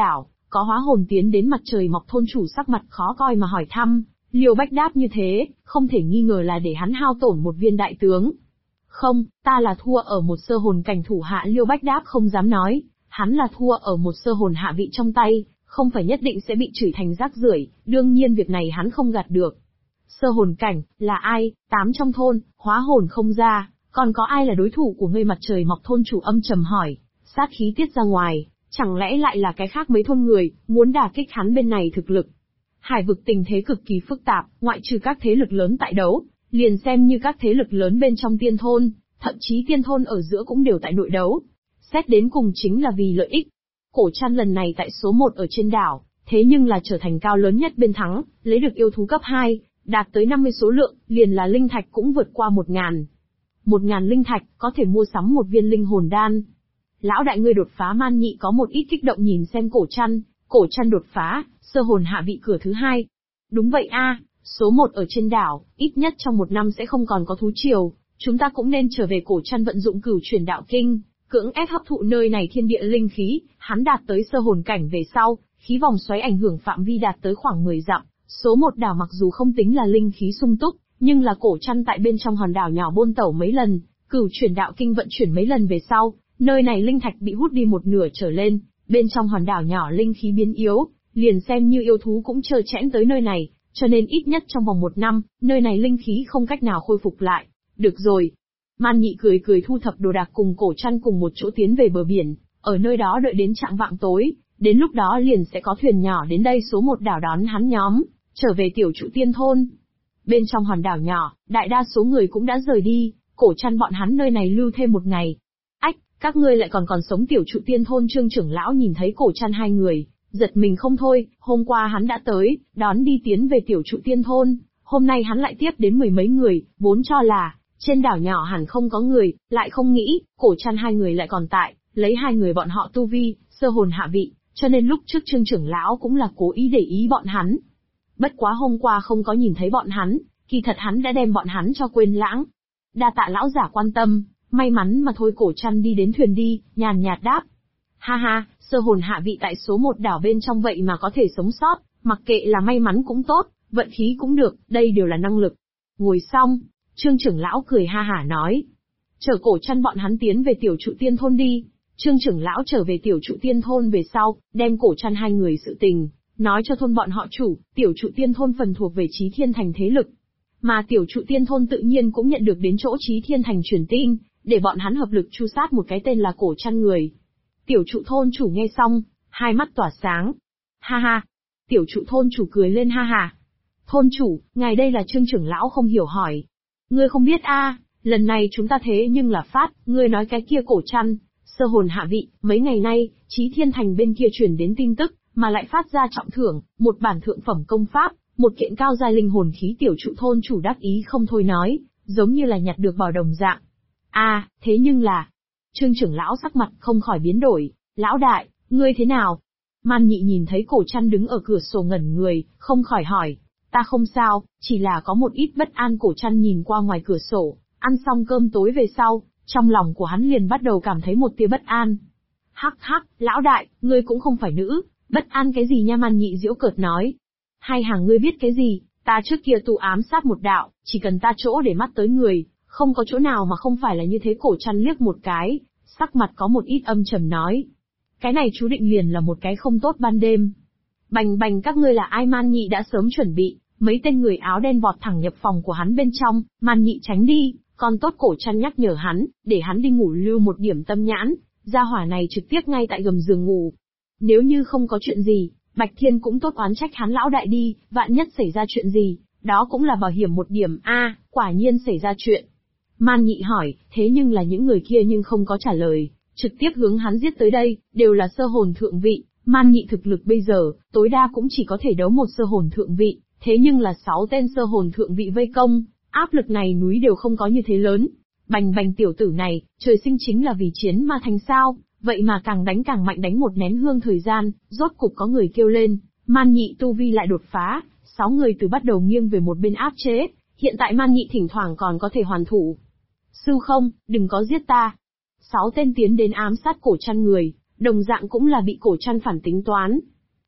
có hóa hồn tiến đến mặt trời mọc thôn chủ sắc mặt khó coi mà hỏi thăm, Liêu Bách đáp như thế, không thể nghi ngờ là để hắn hao tổn một viên đại tướng. Không, ta là thua ở một sơ hồn cảnh thủ hạ. Liêu Bách đáp không dám nói, hắn là thua ở một sơ hồn hạ vị trong tay, không phải nhất định sẽ bị chửi thành rác rưởi, đương nhiên việc này hắn không gạt được. Sơ hồn cảnh, là ai? 8 trong thôn, hóa hồn không ra, còn có ai là đối thủ của ngươi? Mặt trời mọc thôn chủ âm trầm hỏi, sát khí tiết ra ngoài, chẳng lẽ lại là cái khác mấy thôn người, muốn đả kích hắn bên này thực lực. Hải vực tình thế cực kỳ phức tạp, ngoại trừ các thế lực lớn tại đấu, liền xem như các thế lực lớn bên trong tiên thôn, thậm chí tiên thôn ở giữa cũng đều tại nội đấu. Xét đến cùng chính là vì lợi ích. Cổ Trăn lần này tại số 1 ở trên đảo, thế nhưng là trở thành cao lớn nhất bên thắng, lấy được yêu thú cấp 2, đạt tới 50 số lượng, liền là linh thạch cũng vượt qua 1000. 1000 linh thạch có thể mua sắm một viên linh hồn đan. Lão đại ngươi đột phá. Man Nhị có một ít kích động nhìn xem Cổ Trăn đột phá, sơ hồn hạ vị cửa thứ 2. Đúng vậy a, số 1 ở trên đảo, ít nhất trong 1 năm sẽ không còn có thú triều, chúng ta cũng nên trở về. Cổ Trăn vận dụng Cửu Chuyển Đạo Kinh, cưỡng ép hấp thụ nơi này thiên địa linh khí, hắn đạt tới sơ hồn cảnh về sau, khí vòng xoáy ảnh hưởng phạm vi đạt tới khoảng 10 dặm. Số 1 đảo mặc dù không tính là linh khí sung túc, nhưng là Cổ Trăn tại bên trong hòn đảo nhỏ bôn tẩu mấy lần, Cửu Chuyển Đạo Kinh vận chuyển mấy lần về sau, nơi này linh thạch bị hút đi một nửa trở lên, bên trong hòn đảo nhỏ linh khí biến yếu, liền xem như yêu thú cũng trơ trẽn tới nơi này, cho nên ít nhất trong vòng 1 năm, nơi này linh khí không cách nào khôi phục lại. Được rồi. Man Nhị cười cười thu thập đồ đạc cùng Cổ Trăn cùng một chỗ tiến về bờ biển, ở nơi đó đợi đến chạng vạng tối, đến lúc đó liền sẽ có thuyền nhỏ đến đây số 1 đảo đón hắn nhóm, trở về tiểu trụ tiên thôn. Bên trong hòn đảo nhỏ, đại đa số người cũng đã rời đi, Cổ Trăn bọn hắn nơi này lưu thêm 1 ngày. Ách, các ngươi lại còn sống. Tiểu trụ tiên thôn Trương trưởng lão nhìn thấy Cổ Trăn hai người, giật mình không thôi, hôm qua hắn đã tới, đón đi tiến về tiểu trụ tiên thôn, hôm nay hắn lại tiếp đến 10 mấy người, vốn cho là trên đảo nhỏ hẳn không có người, lại không nghĩ, Cổ Trăn hai người lại còn tại, lấy hai người bọn họ tu vi, sơ hồn hạ vị, cho nên lúc trước Trương trưởng lão cũng là cố ý để ý bọn hắn. Bất quá hôm qua không có nhìn thấy bọn hắn, kỳ thật hắn đã đem bọn hắn cho quên lãng. Đa tạ lão giả quan tâm, may mắn mà thôi. Cổ Trăn đi đến thuyền đi, nhàn nhạt đáp. Ha ha, sơ hồn hạ vị tại số 1 đảo bên trong vậy mà có thể sống sót, mặc kệ là may mắn cũng tốt, vận khí cũng được, đây đều là năng lực. Ngồi xong, Trương trưởng lão cười ha hả nói. Chở Cổ Trăn bọn hắn tiến về tiểu trụ tiên thôn đi. Trương trưởng lão trở về tiểu trụ tiên thôn về sau, đem Cổ Trăn hai người sự tình, nói cho thôn bọn họ chủ. Tiểu trụ tiên thôn phần thuộc về Chí Thiên Thành thế lực. Mà tiểu trụ tiên thôn tự nhiên cũng nhận được đến chỗ Chí Thiên Thành truyền tin, để bọn hắn hợp lực tru sát một cái tên là Cổ Trăn người. Tiểu trụ thôn chủ nghe xong, hai mắt tỏa sáng. Ha ha. Tiểu trụ thôn chủ cười lên ha ha. Thôn chủ, ngài đây là? Trương trưởng lão không hiểu hỏi. Ngươi không biết a, lần này chúng ta thế nhưng là phát, ngươi nói cái kia Cổ Trăn, sơ hồn hạ vị, mấy ngày nay, Chí Thiên Thành bên kia truyền đến tin tức, mà lại phát ra trọng thưởng, một bản thượng phẩm công pháp, một kiện cao giai linh hồn khí. Tiểu trụ thôn chủ đắc ý không thôi nói, giống như là nhặt được bảo đồng dạng. A, thế nhưng là, Trương trưởng lão sắc mặt không khỏi biến đổi, lão đại, ngươi thế nào? Man Nhị nhìn thấy Cổ Trăn đứng ở cửa sổ ngẩn người, không khỏi hỏi, ta không sao, chỉ là có một ít bất an. Cổ Trăn nhìn qua ngoài cửa sổ, ăn xong cơm tối về sau, trong lòng của hắn liền bắt đầu cảm thấy một tia bất an. Hắc hắc, lão đại, ngươi cũng không phải nữ, bất an cái gì nha? Man Nhị giễu cợt nói. Hai hàng ngươi biết cái gì, ta trước kia tu ám sát một đạo, chỉ cần ta chỗ để mắt tới người, không có chỗ nào mà không phải là như thế. Cổ Trăn liếc một cái, sắc mặt có một ít âm trầm nói. Cái này chú định liền là một cái không tốt ban đêm. Bành bành, các ngươi là ai? Man Nhị đã sớm chuẩn bị, mấy tên người áo đen vọt thẳng nhập phòng của hắn bên trong. Man Nhị tránh đi, còn tốt Cổ Trăn nhắc nhở hắn, để hắn đi ngủ lưu một điểm tâm nhãn, gia hỏa này trực tiếp ngay tại gầm giường ngủ. Nếu như không có chuyện gì, Bạch Thiên cũng tốt oán trách hắn lão đại đi, vạn nhất xảy ra chuyện gì, đó cũng là bảo hiểm một điểm. A, quả nhiên xảy ra chuyện. Man Nhị hỏi, thế nhưng là những người kia nhưng không có trả lời, trực tiếp hướng hắn giết tới đây, đều là sơ hồn thượng vị. Man Nhị thực lực bây giờ, tối đa cũng chỉ có thể đấu một sơ hồn thượng vị, thế nhưng là 6 tên sơ hồn thượng vị vây công, áp lực này núi đều không có như thế lớn. Bành bành, tiểu tử này, trời sinh chính là vì chiến mà thành sao, vậy mà càng đánh càng mạnh. Đánh một nén hương thời gian, rốt cục có người kêu lên, Man Nhị tu vi lại đột phá, 6 người từ bắt đầu nghiêng về một bên áp chế, hiện tại Man Nhị thỉnh thoảng còn có thể hoàn thủ. Sư không, đừng có giết ta. 6 tên tiến đến ám sát Cổ Trăn người, đồng dạng cũng là bị Cổ Trăn phản tính toán.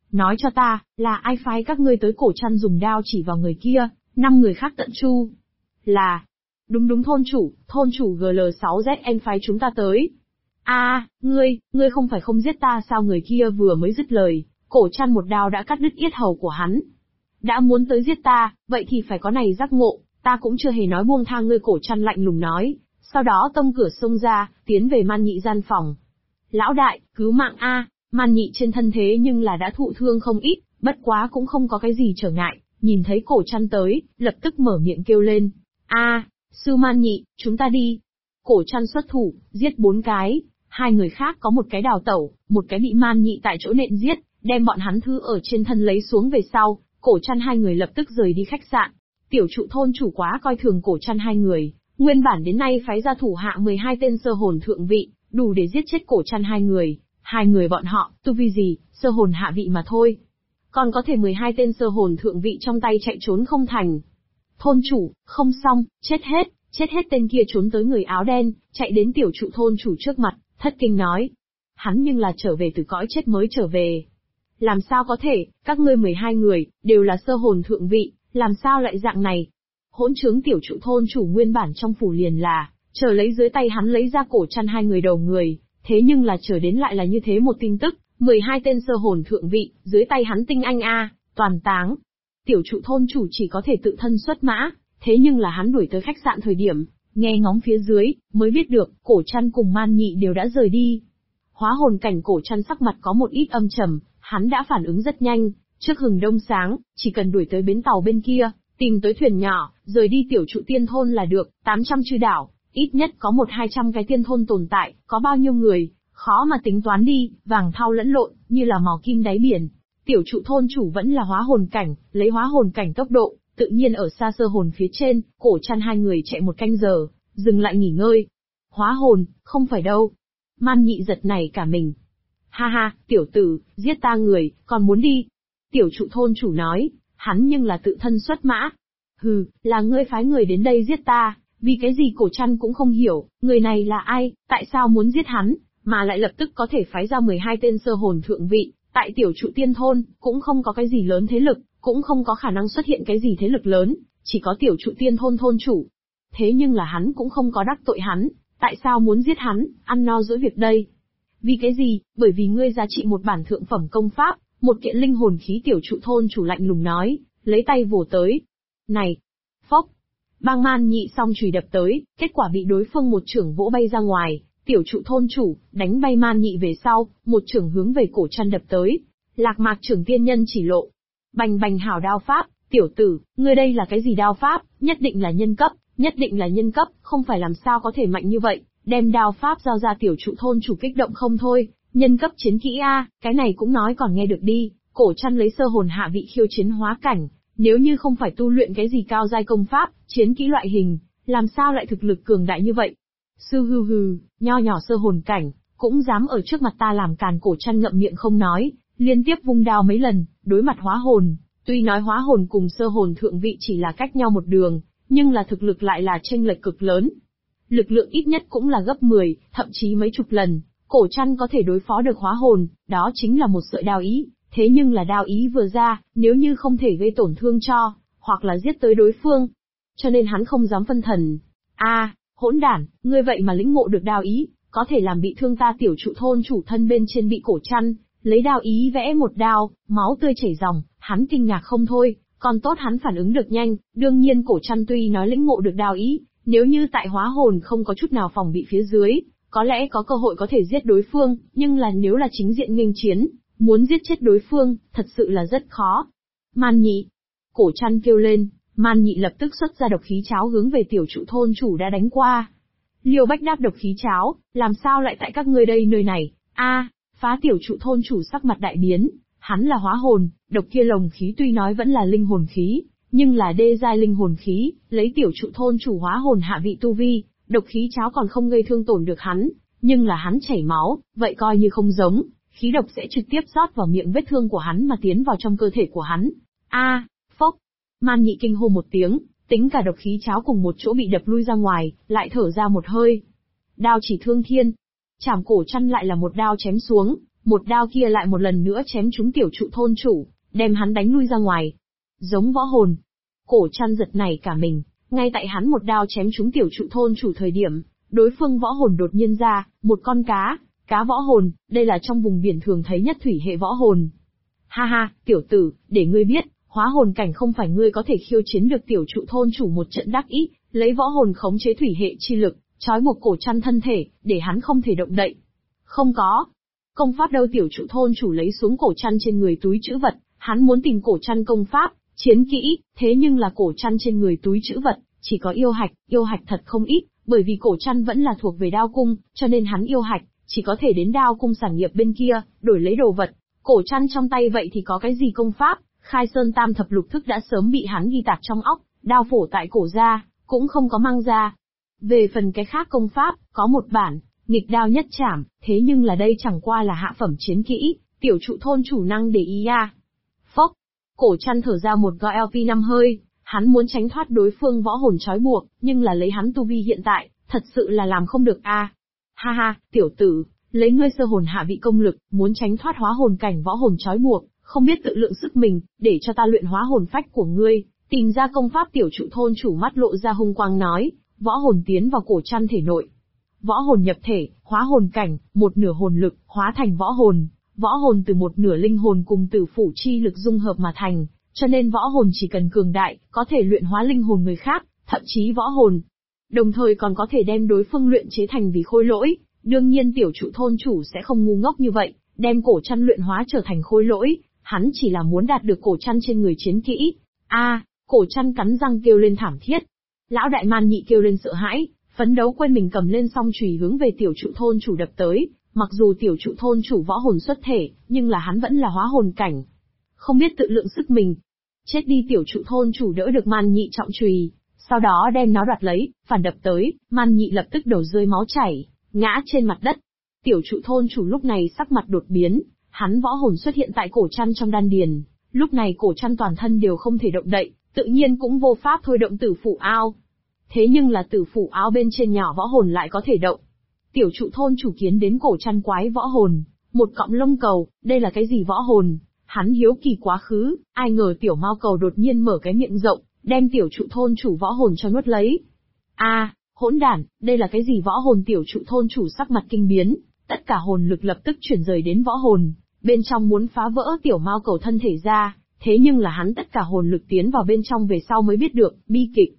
Nói cho ta, là ai phái các ngươi tới Cổ Trăn dùng đao chỉ vào người kia, 5 người khác tận chu. Là, đúng thôn chủ GL6ZN phái chúng ta tới. Ngươi không phải không giết ta sao? Người kia vừa mới dứt lời, Cổ Trăn một đao đã cắt đứt yết hầu của hắn. Đã muốn tới giết ta, vậy thì phải có này giác ngộ, ta cũng chưa hề nói buông tha ngươi. Cổ Trăn lạnh lùng nói, sau đó tông cửa xông ra, tiến về Man Nhị gian phòng. Lão đại, cứu mạng a! Man Nhị trên thân thế nhưng là đã thụ thương không ít, bất quá cũng không có cái gì trở ngại, nhìn thấy Cổ Trăn tới, lập tức mở miệng kêu lên. Sư Man Nhị, chúng ta đi. Cổ Trăn xuất thủ, giết 4 cái, 2 người khác có một cái đào tẩu, một cái bị Man Nhị tại chỗ nện giết, đem bọn hắn thứ ở trên thân lấy xuống về sau, Cổ Trăn 2 người lập tức rời đi khách sạn. Tiểu trụ thôn chủ quá coi thường Cổ Trăn 2 người, nguyên bản đến nay phái ra thủ hạ 12 tên sơ hồn thượng vị, đủ để giết chết Cổ Trăn 2 người. 2 người bọn họ, tu vi gì, sơ hồn hạ vị mà thôi. Còn có thể 12 tên sơ hồn thượng vị trong tay chạy trốn không thành. Thôn chủ, không xong, chết hết tên kia trốn tới người áo đen, chạy đến tiểu trụ thôn chủ trước mặt, thất kinh nói. Hắn nhưng là trở về từ cõi chết mới trở về. Làm sao có thể, các ngươi 12 người, đều là sơ hồn thượng vị, làm sao lại dạng này? Hỗn trướng tiểu trụ thôn chủ nguyên bản trong phủ liền là, chờ lấy dưới tay hắn lấy ra Cổ Trăn 2 người đầu người, thế nhưng là chờ đến lại là như thế một tin tức, 12 tên sơ hồn thượng vị, dưới tay hắn tinh anh toàn táng. Tiểu trụ thôn chủ chỉ có thể tự thân xuất mã, thế nhưng là hắn đuổi tới khách sạn thời điểm, nghe ngóng phía dưới, mới biết được, Cổ Trăn cùng Man Nhị đều đã rời đi. Hóa hồn cảnh Cổ Trăn sắc mặt có một ít âm trầm, hắn đã phản ứng rất nhanh, trước hừng đông sáng, chỉ cần đuổi tới bến tàu bên kia, tìm tới thuyền nhỏ, rời đi tiểu trụ tiên thôn là được, 800 chư đảo, ít nhất có 100-200 cái tiên thôn tồn tại, có bao nhiêu người, khó mà tính toán đi, vàng thau lẫn lộn, như là mò kim đáy biển. Tiểu trụ thôn chủ vẫn là hóa hồn cảnh, lấy hóa hồn cảnh tốc độ, tự nhiên ở xa sơ hồn phía trên, Cổ Trăn 2 người chạy 1 canh giờ, dừng lại nghỉ ngơi. Hóa hồn, không phải đâu. Man Nhị giật nảy cả mình. Ha, tiểu tử, giết ta người, còn muốn đi. Tiểu trụ thôn chủ nói, hắn nhưng là tự thân xuất mã. Hừ, là ngươi phái người đến đây giết ta, vì cái gì? Cổ Trăn cũng không hiểu, người này là ai, tại sao muốn giết hắn, mà lại lập tức có thể phái ra 12 tên sơ hồn thượng vị, tại tiểu trụ tiên thôn, cũng không có cái gì lớn thế lực, cũng không có khả năng xuất hiện cái gì thế lực lớn, chỉ có tiểu trụ tiên thôn thôn chủ. Thế nhưng là hắn cũng không có đắc tội hắn, tại sao muốn giết hắn, ăn no dỗi việc đây? Vì cái gì? Bởi vì ngươi giá trị một bản thượng phẩm công pháp, một kiện linh hồn khí. Tiểu trụ thôn chủ lạnh lùng nói, lấy tay vồ tới. Này! Phốc! Bang Man Nhị song chùy đập tới, kết quả bị đối phương một chưởng vỗ bay ra ngoài. Tiểu trụ thôn chủ, đánh bay Man Nhị về sau, một chưởng hướng về Cổ Trăn đập tới. Lạc Mạc trưởng tiên nhân chỉ lộ. Bành hảo đao pháp, tiểu tử, ngươi đây là cái gì đao pháp, nhất định là nhân cấp, không phải làm sao có thể mạnh như vậy, đem đao pháp giao ra. Tiểu trụ thôn chủ kích động không thôi, nhân cấp chiến kỹ cái này cũng nói còn nghe được đi. Cổ Trăn lấy sơ hồn hạ vị khiêu chiến hóa cảnh, nếu như không phải tu luyện cái gì cao giai công pháp, chiến kỹ loại hình, làm sao lại thực lực cường đại như vậy? Sư hừ, nho nhỏ sơ hồn cảnh, cũng dám ở trước mặt ta làm càn. Cổ Trăn ngậm miệng không nói, liên tiếp vung đao mấy lần, đối mặt hóa hồn. Tuy nói hóa hồn cùng sơ hồn thượng vị chỉ là cách nhau một đường, nhưng là thực lực lại là chênh lệch cực lớn. Lực lượng ít nhất cũng là gấp 10, thậm chí mấy chục lần, Cổ Trăn có thể đối phó được hóa hồn, đó chính là một sợi đao ý. Thế nhưng là đao ý vừa ra, nếu như không thể gây tổn thương cho, hoặc là giết tới đối phương, cho nên hắn không dám phân thần. Hỗn đản, ngươi vậy mà lĩnh ngộ được đao ý, có thể làm bị thương ta. Tiểu trụ thôn chủ thân bên trên bị Cổ Trăn lấy đao ý vẽ một đao, máu tươi chảy ròng, hắn kinh ngạc không thôi, còn tốt hắn phản ứng được nhanh. Đương nhiên Cổ Trăn tuy nói lĩnh ngộ được đao ý, nếu như tại hóa hồn không có chút nào phòng bị phía dưới, có lẽ có cơ hội có thể giết đối phương, nhưng là nếu là chính diện nghênh chiến, muốn giết chết đối phương, thật sự là rất khó. Man Nhị! Cổ Trăn kêu lên, Man Nhị lập tức xuất ra độc khí cháo hướng về tiểu trụ thôn chủ đã đánh qua. Liêu Bách đáp độc khí cháo, làm sao lại tại các ngươi đây nơi này? Phá! Tiểu trụ thôn chủ sắc mặt đại biến, hắn là hóa hồn, độc kia lồng khí tuy nói vẫn là linh hồn khí, nhưng là đê giai linh hồn khí, lấy tiểu trụ thôn chủ hóa hồn hạ vị tu vi, độc khí cháo còn không gây thương tổn được hắn, nhưng là hắn chảy máu, vậy coi như không giống, khí độc sẽ trực tiếp rót vào miệng vết thương của hắn mà tiến vào trong cơ thể của hắn. Phốc! Man Nhị kinh hô một tiếng, tính cả độc khí cháo cùng một chỗ bị đập lui ra ngoài, lại thở ra một hơi. Đao chỉ thương thiên. Chảm Cổ Trăn lại là một đao chém xuống, Một đao kia lại một lần nữa chém trúng tiểu trụ thôn chủ, đem hắn đánh lui ra ngoài. Giống võ hồn. Cổ Trăn giật nảy cả mình, ngay tại hắn một đao chém trúng tiểu trụ thôn chủ thời điểm, đối phương võ hồn đột nhiên ra, một con cá võ hồn, đây là trong vùng biển thường thấy nhất thủy hệ võ hồn. Ha ha, tiểu tử, để ngươi biết, hóa hồn cảnh không phải ngươi có thể khiêu chiến được tiểu trụ thôn chủ một trận đắc ý, lấy võ hồn khống chế thủy hệ chi lực, trói buộc Cổ Trăn thân thể, để hắn không thể động đậy. Không có. Công pháp đâu tiểu trụ thôn chủ lấy xuống Cổ Trăn trên người túi trữ vật, hắn muốn tìm Cổ Trăn công pháp, chiến kỹ, thế nhưng là Cổ Trăn trên người túi trữ vật, chỉ có yêu hạch thật không ít, bởi vì Cổ Trăn vẫn là thuộc về đao cung, cho nên hắn yêu hạch, chỉ có thể đến đao cung sản nghiệp bên kia, đổi lấy đồ vật. Cổ Trăn trong tay vậy thì có cái gì công pháp, Khai Sơn Tam Thập Lục Thức đã sớm bị hắn ghi tạc trong óc, đao phổ tại cổ ra, cũng không có mang ra. Về phần cái khác công pháp, có một bản, nghịch đao nhất trảm, thế nhưng là đây chẳng qua là hạ phẩm chiến kỹ, tiểu trụ thôn chủ năng để ý à. Phốc, Cổ Trăn thở ra một gò LP 5 hơi, hắn muốn tránh thoát đối phương võ hồn trói buộc, nhưng là lấy hắn tu vi hiện tại, thật sự là làm không được a. Ha ha, tiểu tử, lấy ngươi sơ hồn hạ vị công lực, muốn tránh thoát hóa hồn cảnh võ hồn trói buộc, không biết tự lượng sức mình, để cho ta luyện hóa hồn phách của ngươi, tìm ra công pháp. Tiểu trụ thôn chủ mắt lộ ra hung quang nói, võ hồn tiến vào Cổ Trăn thể nội. Võ hồn nhập thể, hóa hồn cảnh, một nửa hồn lực, hóa thành võ hồn từ một nửa linh hồn cùng tử phủ chi lực dung hợp mà thành, cho nên võ hồn chỉ cần cường đại, có thể luyện hóa linh hồn người khác, thậm chí võ hồn. Đồng thời còn có thể đem đối phương luyện chế thành vì khôi lỗi, đương nhiên tiểu trụ thôn chủ sẽ không ngu ngốc như vậy, đem Cổ Trăn luyện hóa trở thành khôi lỗi, hắn chỉ là muốn đạt được Cổ Trăn trên người chiến kỹ. Cổ Trăn cắn răng kêu lên thảm thiết. Lão đại Man Nhị kêu lên sợ hãi, phấn đấu quên mình cầm lên song chùy hướng về tiểu trụ thôn chủ đập tới, mặc dù tiểu trụ thôn chủ võ hồn xuất thể, nhưng là hắn vẫn là hóa hồn cảnh. Không biết tự lượng sức mình. Chết đi. Tiểu trụ thôn chủ đỡ được Man Nhị trọng chùy, sau đó đem nó đoạt lấy, phản đập tới, Man Nhị lập tức đầu rơi máu chảy, ngã trên mặt đất. Tiểu trụ thôn chủ lúc này sắc mặt đột biến, hắn võ hồn xuất hiện tại Cổ Trăn trong đan điền, lúc này Cổ Trăn toàn thân đều không thể động đậy, tự nhiên cũng vô pháp thôi động tử phủ ao. Thế nhưng là tử phủ áo bên trên nhỏ võ hồn lại có thể động. Tiểu trụ thôn chủ kiến đến Cổ Trăn quái võ hồn, một cọng lông cầu, đây là cái gì võ hồn? Hắn hiếu kỳ quá khứ, ai ngờ tiểu mao cầu đột nhiên mở cái miệng rộng, đem tiểu trụ thôn chủ võ hồn cho nuốt lấy. Hỗn đản, đây là cái gì võ hồn? Tiểu trụ thôn chủ sắc mặt kinh biến, tất cả hồn lực lập tức chuyển rời đến võ hồn, bên trong muốn phá vỡ tiểu mao cầu thân thể ra, thế nhưng là hắn tất cả hồn lực tiến vào bên trong về sau mới biết được, bi kịch,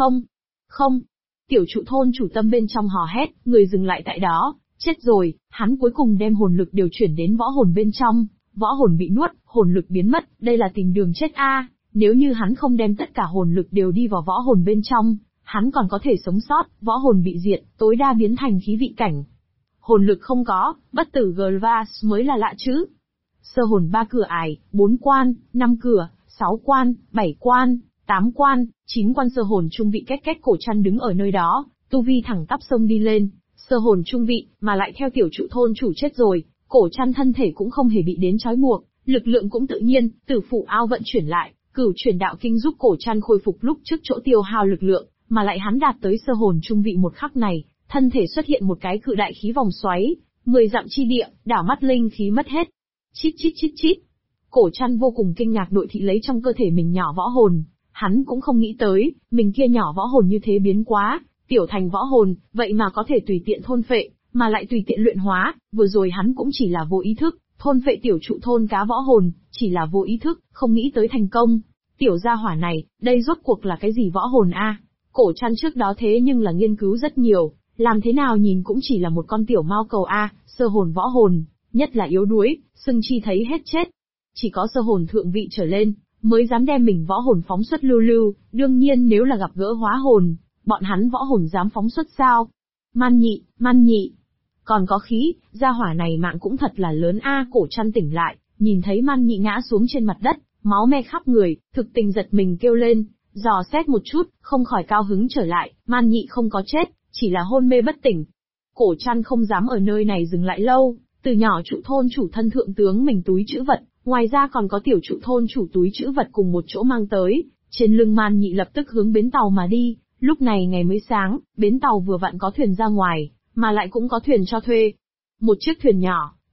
không. Tiểu trụ thôn chủ tâm bên trong hò hét, người dừng lại tại đó, chết rồi, hắn cuối cùng đem hồn lực điều chuyển đến võ hồn bên trong, võ hồn bị nuốt, hồn lực biến mất, đây là tìm đường chết a. Nếu như hắn không đem tất cả hồn lực đều đi vào võ hồn bên trong, hắn còn có thể sống sót, võ hồn bị diệt, tối đa biến thành khí vị cảnh. Hồn lực không có, bất tử Gvas mới là lạ chứ. Sơ hồn 3 cửa ải, 4 quan, 5 cửa, 6 quan, 7 quan, 8 quan, 9 quan sơ hồn trung vị. Cách Cổ Trăn đứng ở nơi đó, tu vi thẳng tắp sông đi lên, sơ hồn trung vị, mà lại theo tiểu trụ thôn chủ chết rồi, Cổ Trăn thân thể cũng không hề bị đến trói buộc, lực lượng cũng tự nhiên, tử phủ ao vận chuyển lại, cửu chuyển đạo kinh giúp Cổ Trăn khôi phục lúc trước chỗ tiêu hao lực lượng, mà lại hắn đạt tới sơ hồn trung vị một khắc này, thân thể xuất hiện một cái cự đại khí vòng xoáy, 10 dặm chi địa, đảo mắt linh khí mất hết. Chít chít chít chít. Cổ Trăn vô cùng kinh ngạc nội thị lấy trong cơ thể mình nhỏ võ hồn, hắn cũng không nghĩ tới, mình kia nhỏ võ hồn như thế biến quá, tiểu thành võ hồn, vậy mà có thể tùy tiện thôn phệ, mà lại tùy tiện luyện hóa, vừa rồi hắn cũng chỉ là vô ý thức, thôn phệ tiểu trụ thôn cá võ hồn, chỉ là vô ý thức, không nghĩ tới thành công. Tiểu gia hỏa này, đây rốt cuộc là cái gì võ hồn a? Cổ Trăn trước đó thế nhưng là nghiên cứu rất nhiều, làm thế nào nhìn cũng chỉ là một con tiểu mao cầu a, sơ hồn võ hồn, nhất là yếu đuối, xưng chi thấy hết chết. Chỉ có sơ hồn thượng vị trở lên, mới dám đem mình võ hồn phóng xuất lưu, đương nhiên nếu là gặp gỡ hóa hồn, bọn hắn võ hồn dám phóng xuất sao? Man nhị, còn có khí, gia hỏa này mạng cũng thật là lớn a. Cổ Trăn tỉnh lại, nhìn thấy Man Nhị ngã xuống trên mặt đất, máu me khắp người, thực tình giật mình kêu lên, dò xét một chút, không khỏi cao hứng trở lại, Man Nhị không có chết, chỉ là hôn mê bất tỉnh. Cổ Trăn không dám ở nơi này dừng lại lâu, từ nhỏ trụ thôn chủ thân thượng tướng mình túi trữ vật, ngoài ra còn có tiểu trụ thôn chủ túi trữ vật cùng một chỗ mang tới, trên lưng Man Nhị lập tức hướng bến tàu mà đi. Lúc này ngày mới sáng, bến tàu vừa vặn có thuyền ra ngoài, mà lại cũng có thuyền cho thuê. Một chiếc thuyền nhỏ,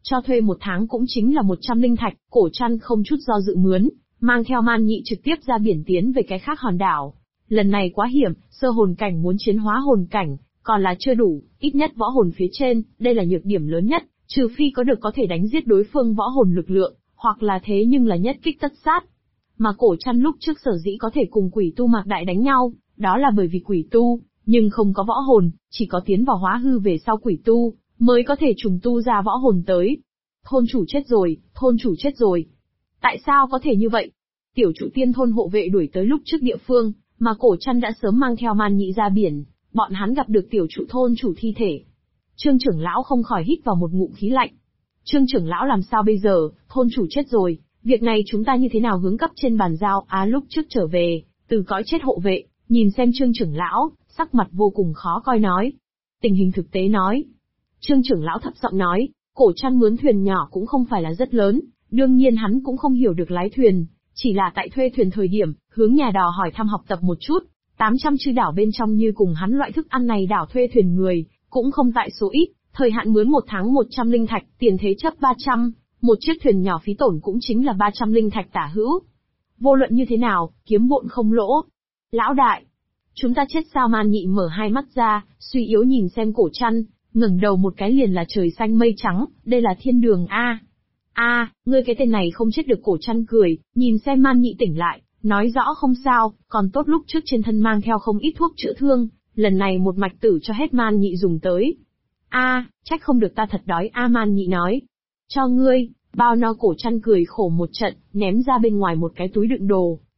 Cho thuê 1 tháng cũng chính là 100 linh thạch, Cổ Trăn không chút do dự mướn, mang theo Man Nhị trực tiếp ra biển tiến về cái khác hòn đảo. Lần này quá hiểm, sơ hồn cảnh muốn chiến hóa hồn cảnh, còn là chưa đủ, ít nhất võ hồn phía trên, đây là nhược điểm lớn nhất, trừ phi có thể đánh giết đối phương võ hồn lực lượng, hoặc là thế nhưng là nhất kích tất sát. Mà Cổ Trăn lúc trước sở dĩ có thể cùng quỷ tu Mạc Đại đánh nhau, đó là bởi vì quỷ tu, nhưng không có võ hồn, chỉ có tiến vào hóa hư về sau quỷ tu, mới có thể trùng tu ra võ hồn tới. Thôn chủ chết rồi, thôn chủ chết rồi. Tại sao có thể như vậy? Tiểu trụ tiên thôn hộ vệ đuổi tới lúc trước địa phương, mà Cổ Trăn đã sớm mang theo Man Nhị ra biển, bọn hắn gặp được tiểu trụ thôn chủ thi thể. Trương trưởng lão không khỏi hít vào một ngụm khí lạnh. Trương trưởng lão làm sao bây giờ, thôn chủ chết rồi, việc này chúng ta như thế nào hướng cấp trên bàn giao? Lúc trước trở về, từ cõi chết hộ vệ, nhìn xem Trương trưởng lão, sắc mặt vô cùng khó coi nói. Tình hình thực tế nói. Trương trưởng lão thấp giọng nói, Cổ Trăn mướn thuyền nhỏ cũng không phải là rất lớn, đương nhiên hắn cũng không hiểu được lái thuyền, chỉ là tại thuê thuyền thời điểm, hướng nhà đò hỏi thăm học tập một chút, 800 chư đảo bên trong như cùng hắn loại thức ăn này đảo thuê thuyền người, cũng không tại số ít, thời hạn mướn 1 tháng 100 linh thạch, tiền thế chấp 300, một chiếc thuyền nhỏ phí tổn cũng chính là 300 linh thạch tả hữu. Vô luận như thế nào, kiếm bộn không lỗ. Lão đại, chúng ta chết sao? Man Nhị mở hai mắt ra, suy yếu nhìn xem Cổ Trăn, ngẩng đầu một cái liền là trời xanh mây trắng, đây là thiên đường a. Ngươi cái tên này không chết được. Cổ Trăn cười, nhìn xem Man Nhị tỉnh lại, nói rõ không sao, còn tốt lúc trước trên thân mang theo không ít thuốc chữa thương, lần này một mạch tử cho hết Man Nhị dùng tới. Trách không được ta thật đói. Man Nhị nói. Cho ngươi, bao no. Cổ Trăn cười khổ một trận, ném ra bên ngoài một cái túi đựng đồ,